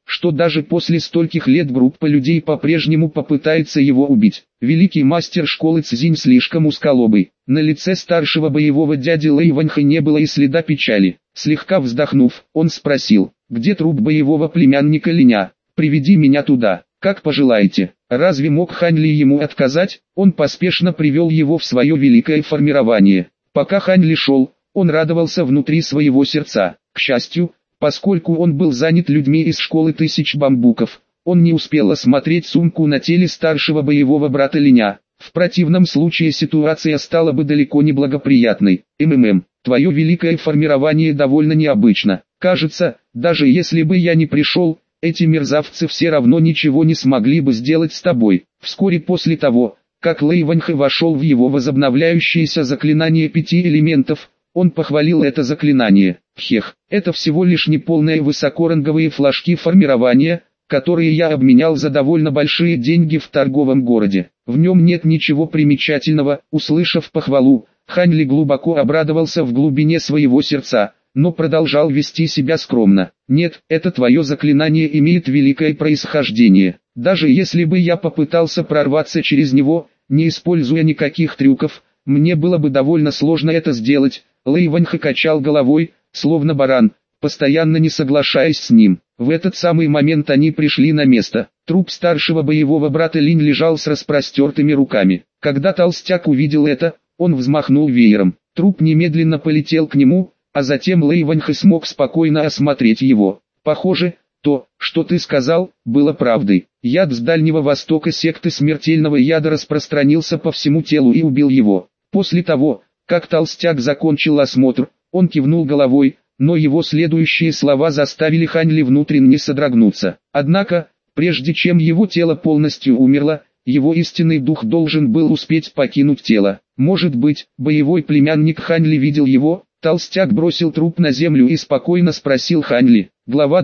что даже после стольких лет группа людей по-прежнему попытается его убить. Великий мастер школы Цзинь слишком узколобый. На лице старшего боевого дяди Лэй Ваньха не было и следа печали. Слегка вздохнув, он спросил: «Где труп боевого племянника Линя? Приведи меня туда, как пожелаете». Разве мог Хань Ли ему отказать? Он поспешно привел его в свое великое формирование. Пока Хань Ли шел, он радовался внутри своего сердца. К счастью, поскольку он был занят людьми из школы тысяч бамбуков, он не успел осмотреть сумку на теле старшего боевого брата Линя. В противном случае ситуация стала бы далеко не благоприятной. Твое великое формирование довольно необычно. Кажется, даже если бы я не пришел, эти мерзавцы все равно ничего не смогли бы сделать с тобой. Вскоре после того, как Лэй Ваньхэ вошел в его возобновляющееся заклинание 5 элементов, он похвалил это заклинание. Это всего лишь неполные высокоранговые флажки формирования, которые я обменял за довольно большие деньги в торговом городе. В нем нет ничего примечательного. Услышав похвалу, Хань Ли глубоко обрадовался в глубине своего сердца, но продолжал вести себя скромно. Нет, это твое заклинание имеет великое происхождение. Даже если бы я попытался прорваться через него, не используя никаких трюков, мне было бы довольно сложно это сделать. Лэй Ваньхэ качал головой, словно баран, постоянно не соглашаясь с ним. В этот самый момент они пришли на место. Труп старшего боевого брата Линь лежал с распростертыми руками. Когда толстяк увидел это, он взмахнул веером. Труп немедленно полетел к нему, а затем Лэй Ваньхэ смог спокойно осмотреть его. Похоже, то, что ты сказал, было правдой. Яд с Дальнего Востока секты смертельного яда распространился по всему телу и убил его. После того, как толстяк закончил осмотр, он кивнул головой, но его следующие слова заставили Хань Ли внутренне содрогнуться. Однако, прежде чем его тело полностью умерло, его истинный дух должен был успеть покинуть тело. Может быть, боевой племянник Хань Ли видел его? Толстяк бросил труп на землю и спокойно спросил Хань Ли. Глава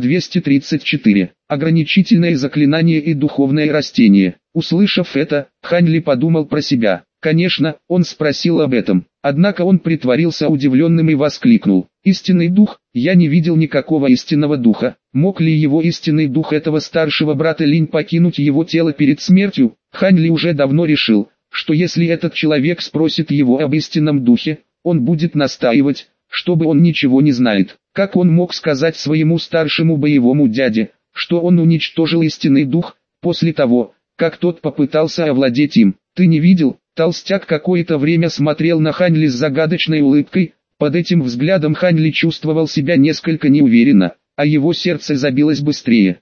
234. Ограничительное заклинание и духовное растение. Услышав это, Хань Ли подумал про себя. Конечно, он спросил об этом. Однако он притворился удивленным и воскликнул: «Истинный дух? Я не видел никакого истинного духа. Мог ли его истинный дух этого старшего брата Линь покинуть его тело перед смертью?» Хань Ли уже давно решил, что если этот человек спросит его об истинном духе, он будет настаивать, чтобы он ничего не знает. Как он мог сказать своему старшему боевому дяде, что он уничтожил истинный дух, после того, как тот попытался овладеть им? «Ты не видел?» Толстяк какое-то время смотрел на Хань Ли с загадочной улыбкой. Под этим взглядом Хань Ли чувствовал себя несколько неуверенно, а его сердце забилось быстрее.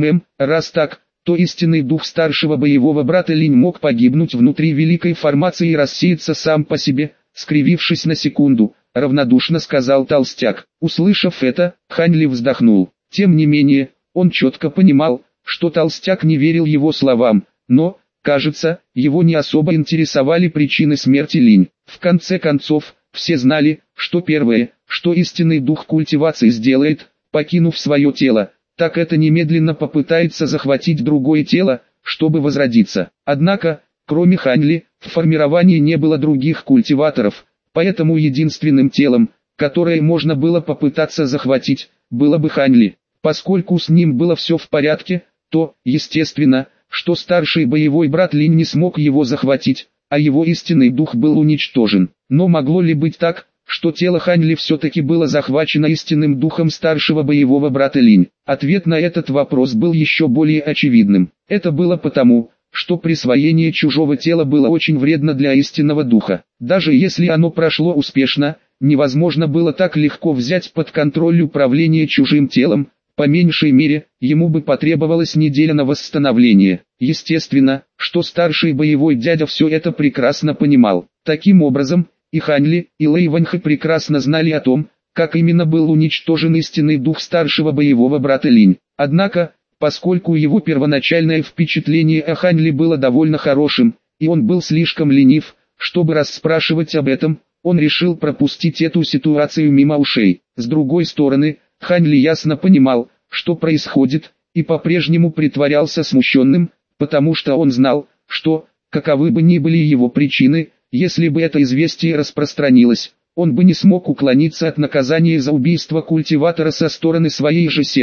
Раз так, то истинный дух старшего боевого брата Линь мог погибнуть внутри великой формации и рассеяться сам по себе. Скривившись на секунду, равнодушно сказал толстяк. Услышав это, Хань Ли вздохнул. Тем не менее, он четко понимал, что толстяк не верил его словам, но, кажется, его не особо интересовали причины смерти Линь. В конце концов, все знали, что первое, что истинный дух культивации сделает, покинув свое тело, так это немедленно попытается захватить другое тело, чтобы возродиться. Однако, кроме Хань Ли, в формировании не было других культиваторов, поэтому единственным телом, которое можно было попытаться захватить, было бы Хань Ли. Поскольку с ним было все в порядке, то, естественно, что старший боевой брат Линь не смог его захватить, а его истинный дух был уничтожен. Но могло ли быть так, что тело Хань Ли все-таки было захвачено истинным духом старшего боевого брата Линь? Ответ на этот вопрос был еще более очевидным. Это было потому, что присвоение чужого тела было очень вредно для истинного духа. Даже если оно прошло успешно, невозможно было так легко взять под контроль управление чужим телом. По меньшей мере, ему бы потребовалась неделя на восстановление. Естественно, что старший боевой дядя все это прекрасно понимал. Таким образом, и Хань Ли, и Лэй Ваньхэ прекрасно знали о том, как именно был уничтожен истинный дух старшего боевого брата Линь. Однако, поскольку его первоначальное впечатление о Хань Ли было довольно хорошим, и он был слишком ленив, чтобы расспрашивать об этом, он решил пропустить эту ситуацию мимо ушей. С другой стороны, Хань Ли ясно понимал, что происходит, и по-прежнему притворялся смущенным, потому что он знал, что, каковы бы ни были его причины, если бы это известие распространилось, он бы не смог уклониться от наказания за убийство культиватора со стороны своей же секты.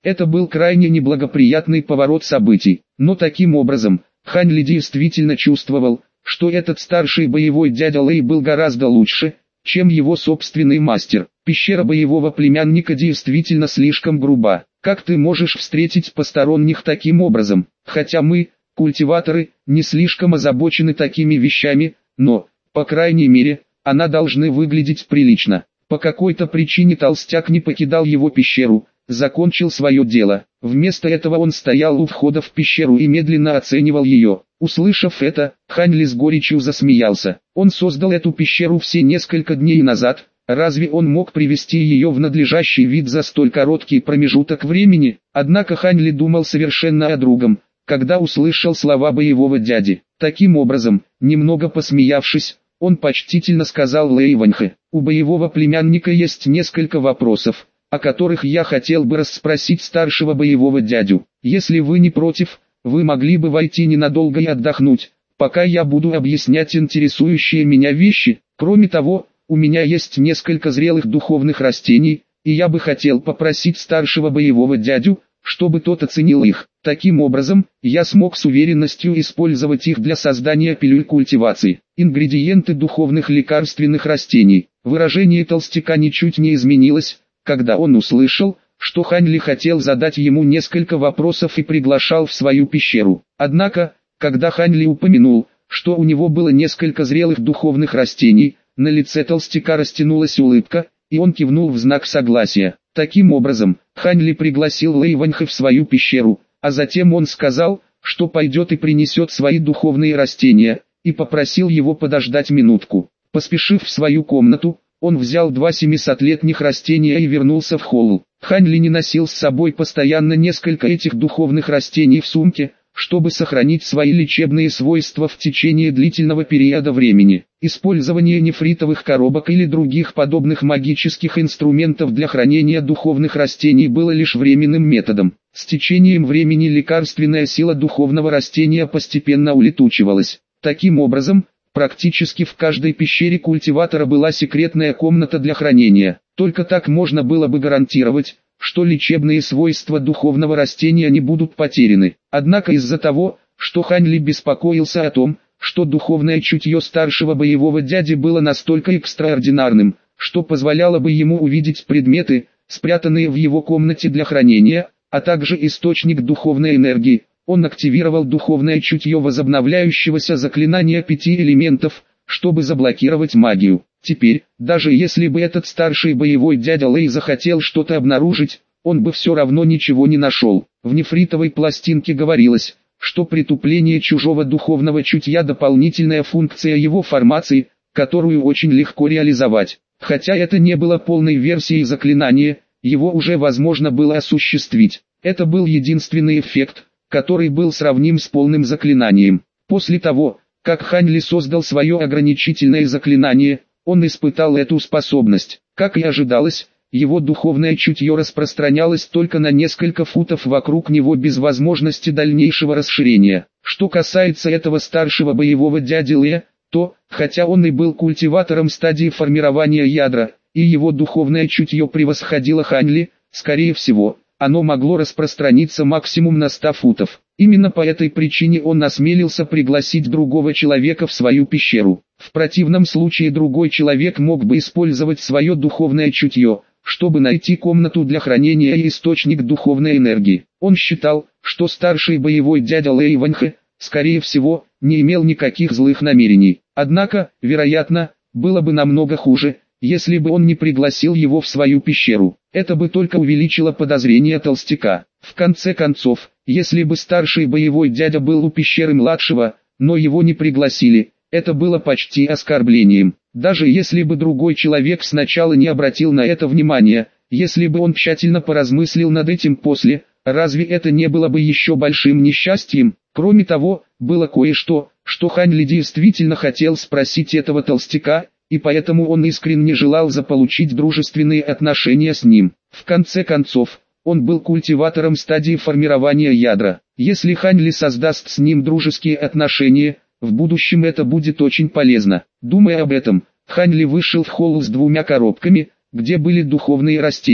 Это был крайне неблагоприятный поворот событий, но таким образом, Хань Ли действительно чувствовал, что этот старший боевой дядя Лэй был гораздо лучше, чем его собственный мастер. Пещера боевого племянника действительно слишком груба. Как ты можешь встретить посторонних таким образом? Хотя мы, культиваторы, не слишком озабочены такими вещами, но, по крайней мере, она должны выглядеть прилично. По какой-то причине толстяк не покидал его пещеру, закончил свое дело. Вместо этого он стоял у входа в пещеру и медленно оценивал ее. Услышав это, Хань Ли с горечью засмеялся. Он создал эту пещеру все несколько дней назад. Разве он мог привести ее в надлежащий вид за столь короткий промежуток времени? Однако Хань Ли думал совершенно о другом, когда услышал слова боевого дяди. Таким образом, немного посмеявшись, он почтительно сказал Лэй Ваньхэ: «У боевого племянника есть несколько вопросов, о которых я хотел бы расспросить старшего боевого дядю. Если вы не против, вы могли бы войти ненадолго и отдохнуть, пока я буду объяснять интересующие меня вещи. Кроме того, у меня есть несколько зрелых духовных растений, и я бы хотел попросить старшего боевого дядю, чтобы тот оценил их. Таким образом, я смог с уверенностью использовать их для создания пилюль культивации». Ингредиенты духовных лекарственных растений. Выражение толстяка ничуть не изменилось, когда он услышал, что Хань Ли хотел задать ему несколько вопросов и приглашал в свою пещеру. Однако, когда Хань Ли упомянул, что у него было несколько зрелых духовных растений, на лице толстяка растянулась улыбка, и он кивнул в знак согласия. Таким образом, Хань Ли пригласил Лэй Ваньхэ в свою пещеру, а затем он сказал, что пойдет и принесет свои духовные растения, и попросил его подождать минутку. Поспешив в свою комнату, он взял 2 700-летних растения и вернулся в холл. Хань Ли не носил с собой постоянно несколько этих духовных растений в сумке, чтобы сохранить свои лечебные свойства в течение длительного периода времени. Использование нефритовых коробок или других подобных магических инструментов для хранения духовных растений было лишь временным методом. С течением времени лекарственная сила духовного растения постепенно улетучивалась. Таким образом, практически в каждой пещере культиватора была секретная комната для хранения. Только так можно было бы гарантировать, что лечебные свойства духовного растения не будут потеряны. Однако из-за того, что Хань Ли беспокоился о том, что духовное чутье старшего боевого дяди было настолько экстраординарным, что позволяло бы ему увидеть предметы, спрятанные в его комнате для хранения, а также источник духовной энергии, он активировал духовное чутье возобновляющегося заклинания 5 элементов, чтобы заблокировать магию. Теперь, даже если бы этот старший боевой дядя Лэй захотел что-то обнаружить, он бы все равно ничего не нашел. В нефритовой пластинке говорилось, что притупление чужого духовного чутья – дополнительная функция его формации, которую очень легко реализовать. Хотя это не было полной версией заклинания, его уже возможно было осуществить. Это был единственный эффект, который был сравним с полным заклинанием. После того, как Хань Ли создал свое ограничительное заклинание, он испытал эту способность. Как и ожидалось, его духовное чутье распространялось только на несколько футов вокруг него без возможности дальнейшего расширения. Что касается этого старшего боевого дяди Лэ, то, хотя он и был культиватором стадии формирования ядра, и его духовное чутье превосходило Хань Ли, скорее всего, оно могло распространиться максимум на 100 футов. Именно по этой причине он осмелился пригласить другого человека в свою пещеру. В противном случае другой человек мог бы использовать свое духовное чутье, чтобы найти комнату для хранения и источник духовной энергии. Он считал, что старший боевой дядя Лэй Ваньхэ, скорее всего, не имел никаких злых намерений. Однако, вероятно, было бы намного хуже, если бы он не пригласил его в свою пещеру. Это бы только увеличило подозрения толстяка. В конце концов, если бы старший боевой дядя был у пещеры младшего, но его не пригласили, это было почти оскорблением. Даже если бы другой человек сначала не обратил на это внимания, если бы он тщательно поразмыслил над этим после, разве это не было бы еще большим несчастьем? Кроме того, было кое-что, что Хань Ли действительно хотел спросить этого толстяка, и поэтому он искренне желал заполучить дружественные отношения с ним. В конце концов, он был культиватором стадии формирования ядра. Если Хань Ли создаст с ним дружеские отношения, в будущем это будет очень полезно. Думая об этом, Хань Ли вышел в холл с 2 коробками, где были духовные растения.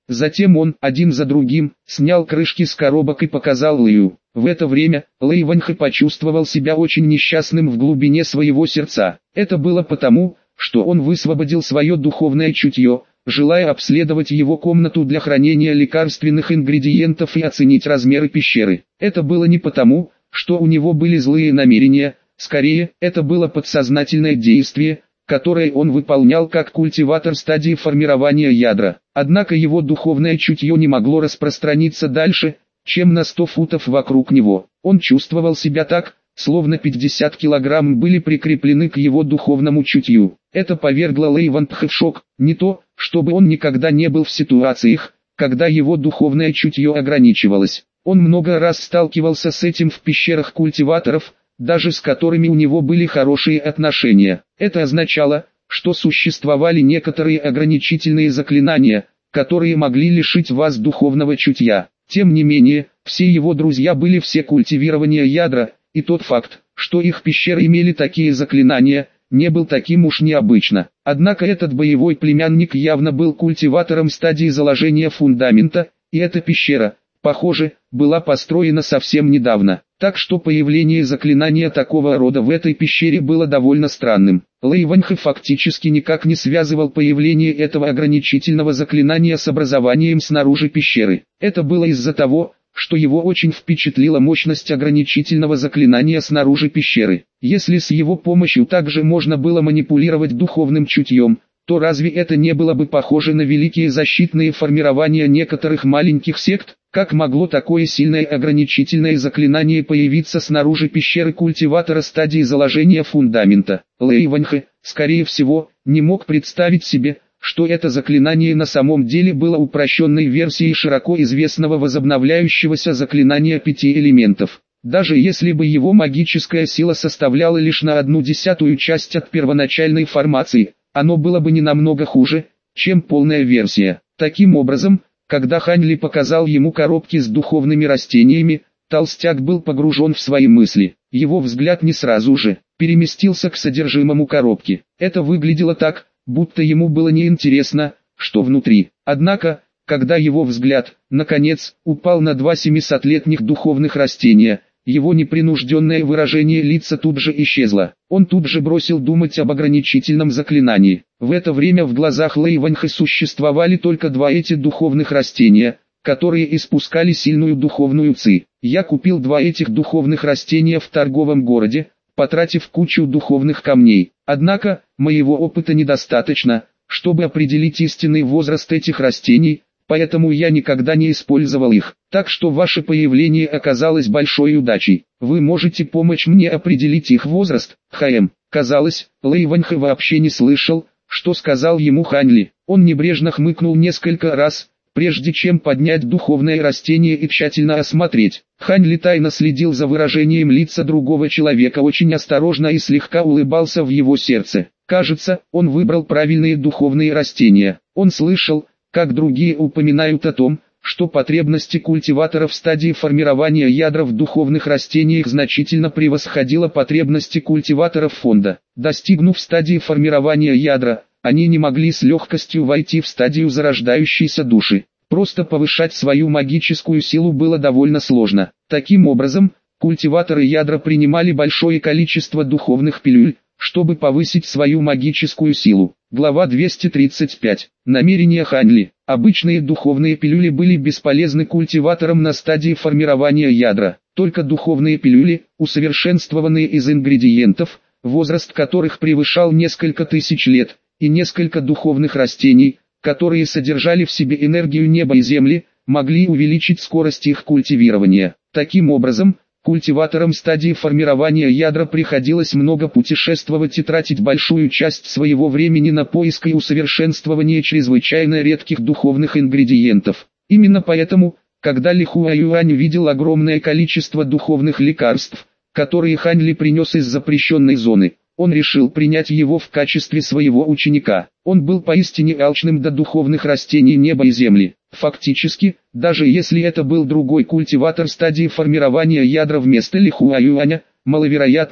Затем он, один за другим, снял крышки с коробок и показал Лэю. В это время, Лэй Ваньхэ почувствовал себя очень несчастным в глубине своего сердца. Это было потому, что он высвободил свое духовное чутье, желая обследовать его комнату для хранения лекарственных ингредиентов и оценить размеры пещеры. Это было не потому, что у него были злые намерения, скорее, это было подсознательное действие, которое он выполнял как культиватор стадии формирования ядра. Однако его духовное чутье не могло распространиться дальше, чем на 100 футов вокруг него. Он чувствовал себя так, словно 50 килограмм были прикреплены к его духовному чутью. Это повергло Лэй Ваньхэ в шок, не то, чтобы он никогда не был в ситуациях, когда его духовное чутье ограничивалось. Он много раз сталкивался с этим в пещерах культиваторов, даже с которыми у него были хорошие отношения. Это означало, что существовали некоторые ограничительные заклинания, которые могли лишить вас духовного чутья. Тем не менее, все его друзья были все культивирования ядра, и тот факт, что их пещеры имели такие заклинания, не был таким уж необычно. Однако этот боевой племянник явно был культиватором стадии заложения фундамента, и эта пещера, похоже, была построена совсем недавно. Так что появление заклинания такого рода в этой пещере было довольно странным. Лэй Ваньхэ фактически никак не связывал появление этого ограничительного заклинания с образованием снаружи пещеры. Это было из-за того, что его очень впечатлила мощность ограничительного заклинания снаружи пещеры. Если с его помощью также можно было манипулировать духовным чутьем, то разве это не было бы похоже на великие защитные формирования некоторых маленьких сект? Как могло такое сильное ограничительное заклинание появиться снаружи пещеры культиватора стадии заложения фундамента? Лэй Ваньхэ, скорее всего, не мог представить себе, что это заклинание на самом деле было упрощенной версией широко известного возобновляющегося заклинания 5 элементов. Даже если бы его магическая сила составляла лишь на 1/10 часть от первоначальной формации, оно было бы не намного хуже, чем полная версия. Таким образом, когда Хань Ли показал ему коробки с духовными растениями, толстяк был погружен в свои мысли. Его взгляд не сразу же переместился к содержимому коробки. Это выглядело так, будто ему было неинтересно, что внутри. Однако, когда его взгляд, наконец, упал на 2 700-летних духовных растения, его непринужденное выражение лица тут же исчезло. Он тут же бросил думать об ограничительном заклинании. В это время в глазах Лэй Ваньхэ существовали только 2 эти духовных растения, которые испускали сильную духовную ци. Я купил 2 этих духовных растения в торговом городе, потратив кучу духовных камней. Однако, моего опыта недостаточно, чтобы определить истинный возраст этих растений, поэтому я никогда не использовал их. Так что ваше появление оказалось большой удачей. Вы можете помочь мне определить их возраст, Хаэм. Казалось, Лэй Ваньхэ вообще не слышал, что сказал ему Хань Ли. Он небрежно хмыкнул несколько раз, прежде чем поднять духовное растение и тщательно осмотреть. Хань Ли тайно следил за выражением лица другого человека, очень осторожно и слегка улыбался в его сердце. Кажется, он выбрал правильные духовные растения. Он слышал, как другие упоминают о том, что потребности культиваторов в стадии формирования ядра в духовных растениях значительно превосходила потребности культиваторов фонда. Достигнув стадии формирования ядра, они не могли с легкостью войти в стадию зарождающейся души. Просто повышать свою магическую силу было довольно сложно. Таким образом, культиваторы ядра принимали большое количество духовных пилюль, чтобы повысить свою магическую силу. Глава 235. Намерения Хань Ли. Обычные духовные пилюли были бесполезны культиваторам на стадии формирования ядра. Только духовные пилюли, усовершенствованные из ингредиентов, возраст которых превышал несколько тысяч лет, и несколько духовных растений, которые содержали в себе энергию неба и земли, могли увеличить скорость их культивирования. Таким образом, культиваторам стадии формирования ядра приходилось много путешествовать и тратить большую часть своего времени на поиск и усовершенствование чрезвычайно редких духовных ингредиентов. Именно поэтому, когда Ли Хуаюань видел огромное количество духовных лекарств, которые Хань Ли принес из запрещенной зоны, он решил принять его в качестве своего ученика. Он был поистине алчным до духовных растений неба и земли. Фактически, даже если это был другой культиватор стадии формирования ядра вместо Ли Хуаюаня, маловероятно,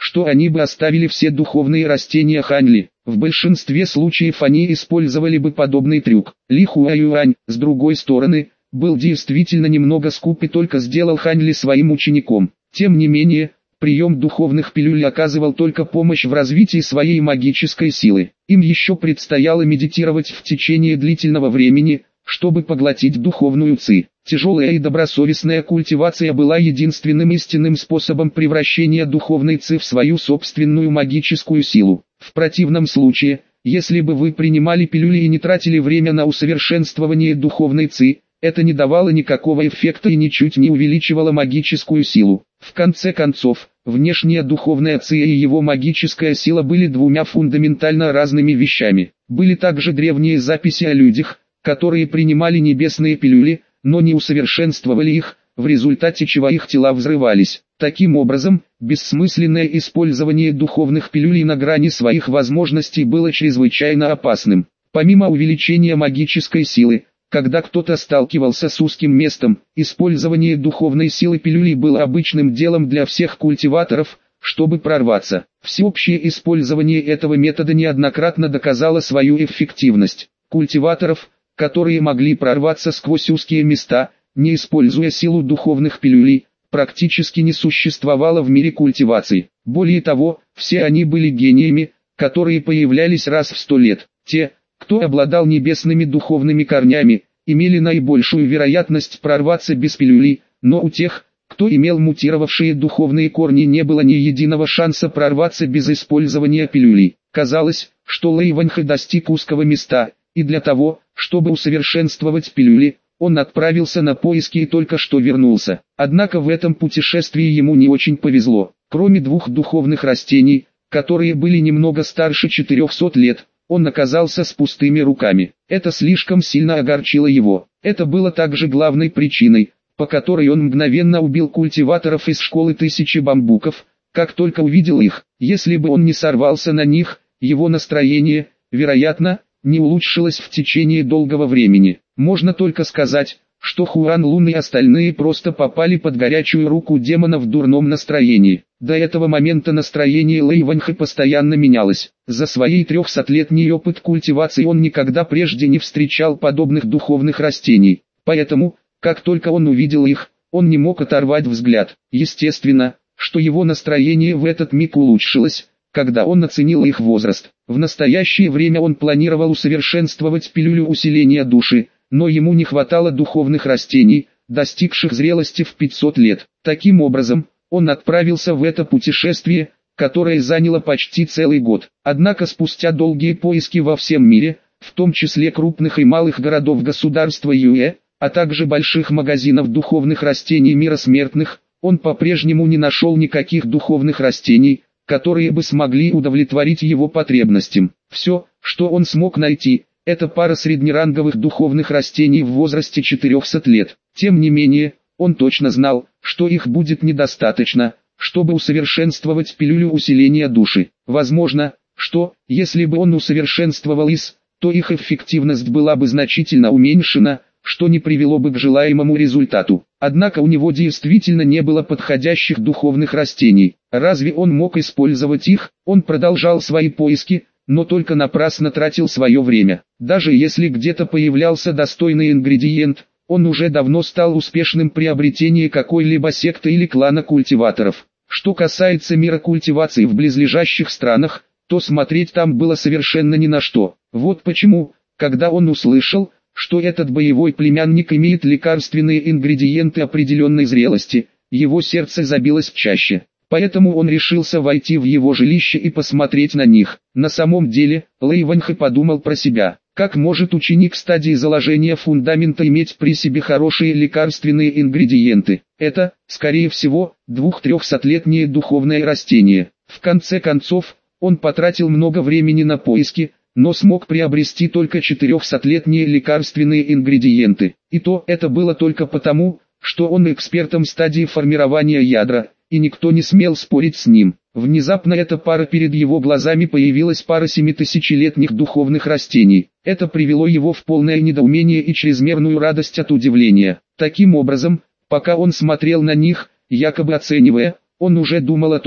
что они бы оставили все духовные растения Ханьли. В большинстве случаев они использовали бы подобный трюк. Ли Хуаюань, с другой стороны, был действительно немного скуп и только сделал Ханьли своим учеником. Тем не менее, прием духовных пилюль оказывал только помощь в развитии своей магической силы. Им еще предстояло медитировать в течение длительного времени, чтобы поглотить духовную ци. Тяжелая и добросовестная культивация была единственным истинным способом превращения духовной ци в свою собственную магическую силу. В противном случае, если бы вы принимали пилюли и не тратили время на усовершенствование духовной ци, это не давало никакого эффекта и ничуть не увеличивало магическую силу. В конце концов, внешняя духовная ци и его магическая сила были двумя фундаментально разными вещами. Были также древние записи о людях, которые принимали небесные пилюли, но не усовершенствовали их, в результате чего их тела взрывались. Таким образом, бессмысленное использование духовных пилюлей на грани своих возможностей было чрезвычайно опасным. Помимо увеличения магической силы, когда кто-то сталкивался с узким местом, использование духовной силы пилюлей было обычным делом для всех культиваторов, чтобы прорваться. Всеобщее использование этого метода неоднократно доказало свою эффективность. Культиваторов, которые могли прорваться сквозь узкие места, не используя силу духовных пилюлей, практически не существовало в мире культивации. Более того, все они были гениями, которые появлялись раз в 100 лет. Те, кто обладал небесными духовными корнями, имели наибольшую вероятность прорваться без пилюлей, но у тех, кто имел мутировавшие духовные корни, не было ни единого шанса прорваться без использования пилюлей. Казалось, что Лэй Ваньхэ достиг узкого места, и для того, чтобы усовершенствовать пилюли, он отправился на поиски и только что вернулся. Однако в этом путешествии ему не очень повезло. Кроме двух духовных растений, которые были немного старше 400 лет, он оказался с пустыми руками. Это слишком сильно огорчило его. Это было также главной причиной, по которой он мгновенно убил культиваторов из школы тысячи бамбуков, как только увидел их. Если бы он не сорвался на них, его настроение, вероятно, не улучшилось в течение долгого времени. Можно только сказать, что Хуан Лун и остальные просто попали под горячую руку демона в дурном настроении. До этого момента настроение Лэй Ваньхэ постоянно менялось. За своей 300-летний опыт культивации он никогда прежде не встречал подобных духовных растений. Поэтому, как только он увидел их, он не мог оторвать взгляд. Естественно, что его настроение в этот миг улучшилось, когда он оценил их возраст. В настоящее время он планировал усовершенствовать пилюлю усиления души, но ему не хватало духовных растений, достигших зрелости в 500 лет. Таким образом, он отправился в это путешествие, которое заняло почти целый год. Однако спустя долгие поиски во всем мире, в том числе крупных и малых городов государства Юэ, а также больших магазинов духовных растений мира смертных, он по-прежнему не нашел никаких духовных растений, которые бы смогли удовлетворить его потребностям. Все, что он смог найти, это пара среднеранговых духовных растений в возрасте 400 лет. Тем не менее, он точно знал, что их будет недостаточно, чтобы усовершенствовать пилюлю усиления души. Возможно, что, если бы он усовершенствовал их, то их эффективность была бы значительно уменьшена, что не привело бы к желаемому результату. Однако у него действительно не было подходящих духовных растений. Разве он мог использовать их? Он продолжал свои поиски, но только напрасно тратил свое время. Даже если где-то появлялся достойный ингредиент, он уже давно стал успешным в приобретении какой-либо секты или клана культиваторов. Что касается мира культивации в близлежащих странах, то смотреть там было совершенно ни на что. Вот почему, когда он услышал, что этот боевой племянник имеет лекарственные ингредиенты определенной зрелости, его сердце забилось чаще. Поэтому он решился войти в его жилище и посмотреть на них. На самом деле, Лэй Ваньхэ подумал про себя. Как может ученик стадии заложения фундамента иметь при себе хорошие лекарственные ингредиенты? Это, скорее всего, 200-300-летнее духовное растение. В конце концов, он потратил много времени на поиски, но смог приобрести только 400-летние лекарственные ингредиенты. И то это было только потому, что он экспертом стадии формирования ядра, и никто не смел спорить с ним. Внезапно эта пара перед его глазами появилась пара 7000-летних духовных растений. Это привело его в полное недоумение и чрезмерную радость от удивления. Таким образом, пока он смотрел на них, якобы оценивая, он уже думал о том,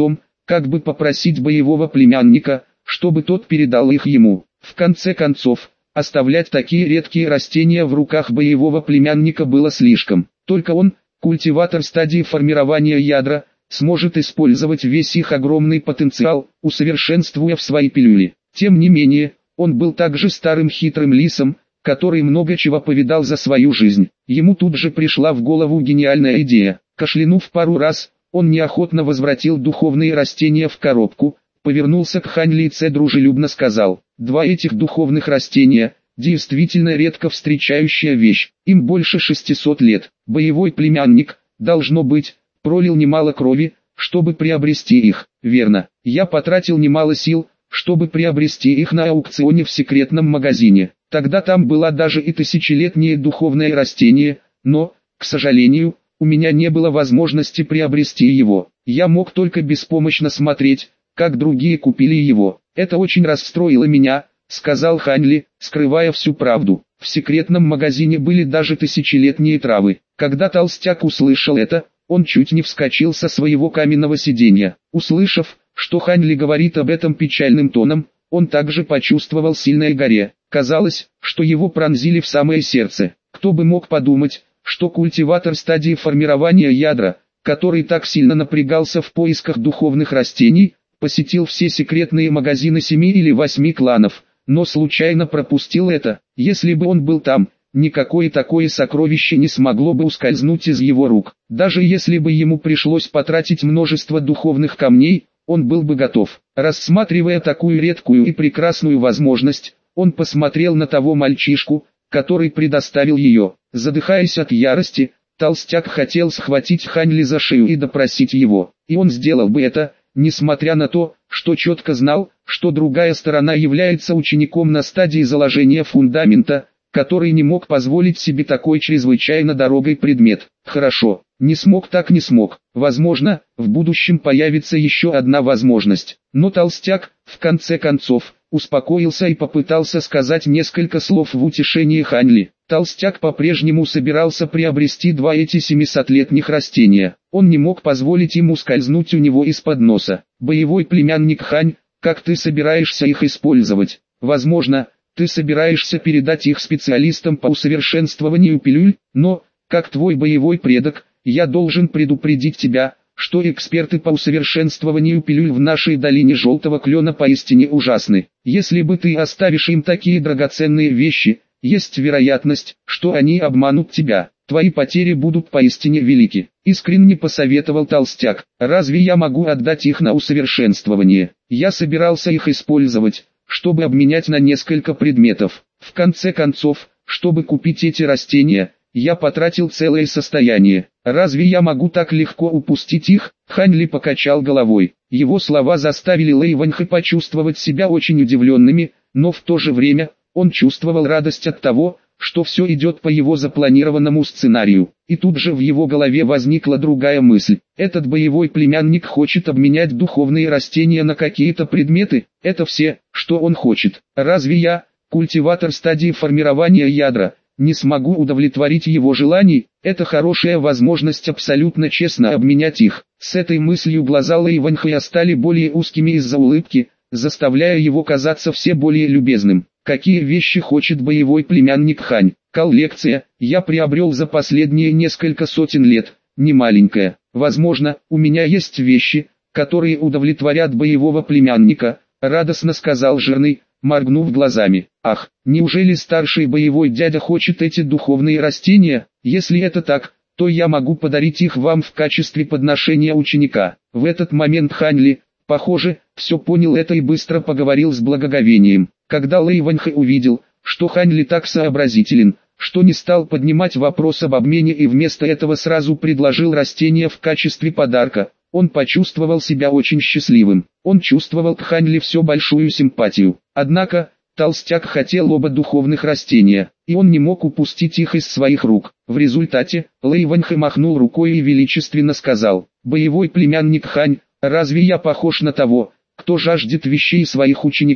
как бы попросить боевого племянника, чтобы тот передал их ему. В конце концов, оставлять такие редкие растения в руках боевого племянника было слишком. Только он, культиватор стадии формирования ядра, сможет использовать весь их огромный потенциал, усовершенствуя в свои пилюли. Тем не менее, он был также старым хитрым лисом, который много чего повидал за свою жизнь. Ему тут же пришла в голову гениальная идея. Кашлянув пару раз, он неохотно возвратил духовные растения в коробку, повернулся к Хань Ли Це дружелюбно сказал: «Два этих духовных растения – действительно редко встречающая вещь, им больше 600 лет. Боевой племянник, должно быть, пролил немало крови, чтобы приобрести их, верно? Я потратил немало сил, чтобы приобрести их на аукционе в секретном магазине. Тогда там была даже и тысячелетнее духовное растение, но, к сожалению, у меня не было возможности приобрести его. Я мог только беспомощно смотреть, как другие купили его. Это очень расстроило меня», — сказал Хань Ли, скрывая всю правду. В секретном магазине были даже тысячелетние травы. Когда толстяк услышал это, он чуть не вскочил со своего каменного сиденья. Услышав, что Хань Ли говорит об этом печальным тоном, он также почувствовал сильное горе. Казалось, что его пронзили в самое сердце. Кто бы мог подумать, что культиватор стадии формирования ядра, который так сильно напрягался в поисках духовных растений, посетил все секретные магазины 7 или 8 кланов, но случайно пропустил это. Если бы он был там, никакое такое сокровище не смогло бы ускользнуть из его рук. Даже если бы ему пришлось потратить множество духовных камней, он был бы готов. Рассматривая такую редкую и прекрасную возможность, он посмотрел на того мальчишку, который предоставил ее. Задыхаясь от ярости, толстяк хотел схватить Хань Ли за шею и допросить его. И он сделал бы это, несмотря на то, что четко знал, что другая сторона является учеником на стадии заложения фундамента, который не мог позволить себе такой чрезвычайно дорогой предмет. Хорошо, не смог так не смог. Возможно, в будущем появится еще одна возможность. Но толстяк, в конце концов, успокоился и попытался сказать несколько слов в утешение Хань Ли. Толстяк по-прежнему собирался приобрести два эти 700-летних растения. Он не мог позволить им ускользнуть у него из-под носа. «Боевой племянник Хань, как ты собираешься их использовать? Возможно, ты собираешься передать их специалистам по усовершенствованию пилюль, но, как твой боевой предок, я должен предупредить тебя, что эксперты по усовершенствованию пилюль в нашей долине Желтого Клена поистине ужасны. Если бы ты оставишь им такие драгоценные вещи, есть вероятность, что они обманут тебя. Твои потери будут поистине велики», — искренне посоветовал толстяк. «Разве я могу отдать их на усовершенствование? Я собирался их использовать, чтобы обменять на несколько предметов. В конце концов, чтобы купить эти растения, я потратил целое состояние. Разве я могу так легко упустить их?» Хань Ли покачал головой. Его слова заставили Лэй Ваньхэ почувствовать себя очень удивленными, но в то же время, он чувствовал радость от того, что все идет по его запланированному сценарию. И тут же в его голове возникла другая мысль. Этот боевой племянник хочет обменять духовные растения на какие-то предметы. Это все, что он хочет. Разве я, культиватор стадии формирования ядра, не смогу удовлетворить его желаний? Это хорошая возможность абсолютно честно обменять их. С этой мыслью глаза Лэй Ваньхэ стали более узкими из-за улыбки, заставляя его казаться все более любезным. Какие вещи хочет боевой племянник Хань? Коллекция, я приобрел за последние несколько сотен лет, не маленькая. Возможно, у меня есть вещи, которые удовлетворят боевого племянника, радостно сказал Жирный, моргнув глазами. Ах, неужели старший боевой дядя хочет эти духовные растения? Если это так, то я могу подарить их вам в качестве подношения ученика. В этот момент Хань Ли, похоже, все понял это и быстро поговорил с благоговением. Когда Лэй Ваньхэ увидел, что Хань Ли так сообразителен, что не стал поднимать вопрос об обмене и вместо этого сразу предложил растения в качестве подарка, он почувствовал себя очень счастливым. Он чувствовал к Хань Ли все большую симпатию. Однако, толстяк хотел оба духовных растения, и он не мог упустить их из своих рук. В результате, Лэй Ваньхэ махнул рукой и величественно сказал: «Боевой племянник Хань, разве я похож на того, кто жаждет вещей своих учеников?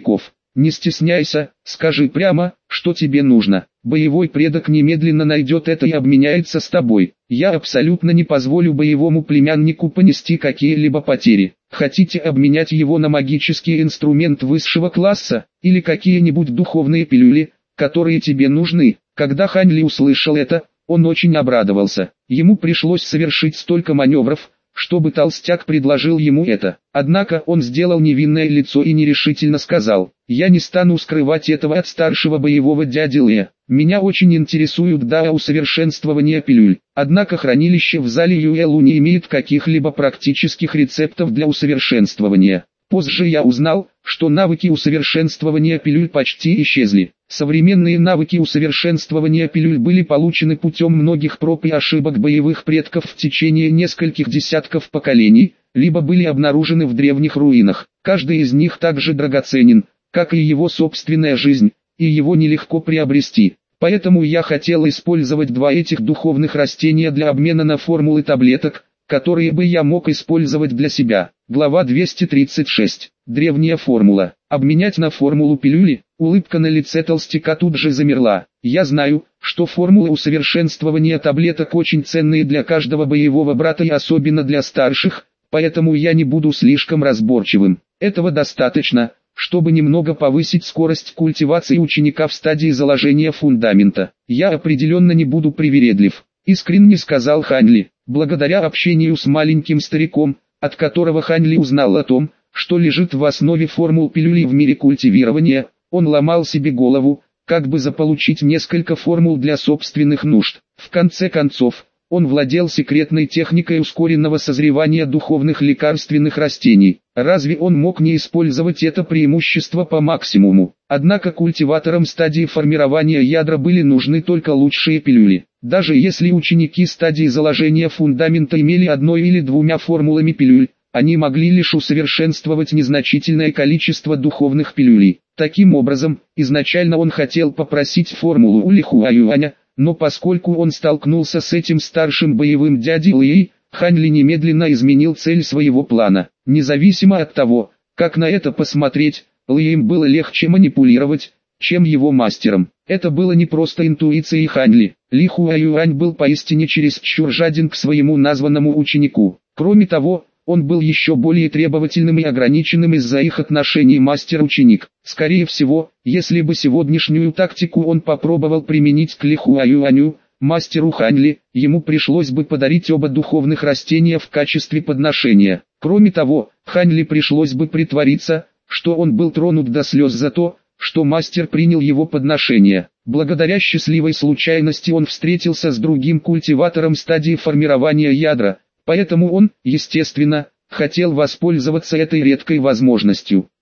Не стесняйся, скажи прямо, что тебе нужно. Боевой предок немедленно найдет это и обменяется с тобой. Я абсолютно не позволю боевому племяннику понести какие-либо потери. Хотите обменять его на магический инструмент высшего класса, или какие-нибудь духовные пилюли, которые тебе нужны? Когда Хань Ли услышал это, он очень обрадовался. Ему пришлось совершить столько маневров, чтобы толстяк предложил ему это. Однако он сделал невинное лицо и нерешительно сказал: «Я не стану скрывать этого от старшего боевого дяди Ле. Меня очень интересуют усовершенствования пилюль. Однако хранилище в зале Юэлу не имеет каких-либо практических рецептов для усовершенствования». Позже я узнал, что навыки усовершенствования пилюль почти исчезли. Современные навыки усовершенствования пилюль были получены путем многих проб и ошибок боевых предков в течение нескольких десятков поколений, либо были обнаружены в древних руинах. Каждый из них также драгоценен, как и его собственная жизнь, и его нелегко приобрести. Поэтому я хотел использовать два этих духовных растения для обмена на формулы таблеток, которые бы я мог использовать для себя. Глава 236. Древняя формула. Обменять на формулу пилюли? Улыбка на лице толстяка тут же замерла. Я знаю, что формулы усовершенствования таблеток очень ценные для каждого боевого брата и особенно для старших, поэтому я не буду слишком разборчивым. Этого достаточно, чтобы немного повысить скорость культивации ученика в стадии заложения фундамента. Я определенно не буду привередлив, искренне сказал Хань Ли. Благодаря общению с маленьким стариком, от которого Хань Ли узнал о том, что лежит в основе формул пилюли в мире культивирования, он ломал себе голову, как бы заполучить несколько формул для собственных нужд. В конце концов, он владел секретной техникой ускоренного созревания духовных лекарственных растений. Разве он мог не использовать это преимущество по максимуму? Однако культиваторам стадии формирования ядра были нужны только лучшие пилюли. Даже если ученики стадии заложения фундамента имели одной или двумя формулами пилюль, они могли лишь усовершенствовать незначительное количество духовных пилюлей. Таким образом, изначально он хотел попросить формулу у Ли Хуаюаня, но поскольку он столкнулся с этим старшим боевым дядей Лэей, Хань Ли немедленно изменил цель своего плана. Независимо от того, как на это посмотреть, Лэем было легче манипулировать, чем его мастером. Это было не просто интуицией Хань Ли. Ли Хуаюань был поистине чересчур жаден к своему названному ученику. Кроме того, он был еще более требовательным и ограниченным из-за их отношений мастер-ученик. Скорее всего, если бы сегодняшнюю тактику он попробовал применить к Ли Хуаюаню, мастеру Хань Ли, ему пришлось бы подарить оба духовных растения в качестве подношения. Кроме того, Хань Ли пришлось бы притвориться, что он был тронут до слез за то, что мастер принял его подношение. Благодаря счастливой случайности он встретился с другим культиватором стадии формирования ядра, поэтому он, естественно, хотел воспользоваться этой редкой возможностью.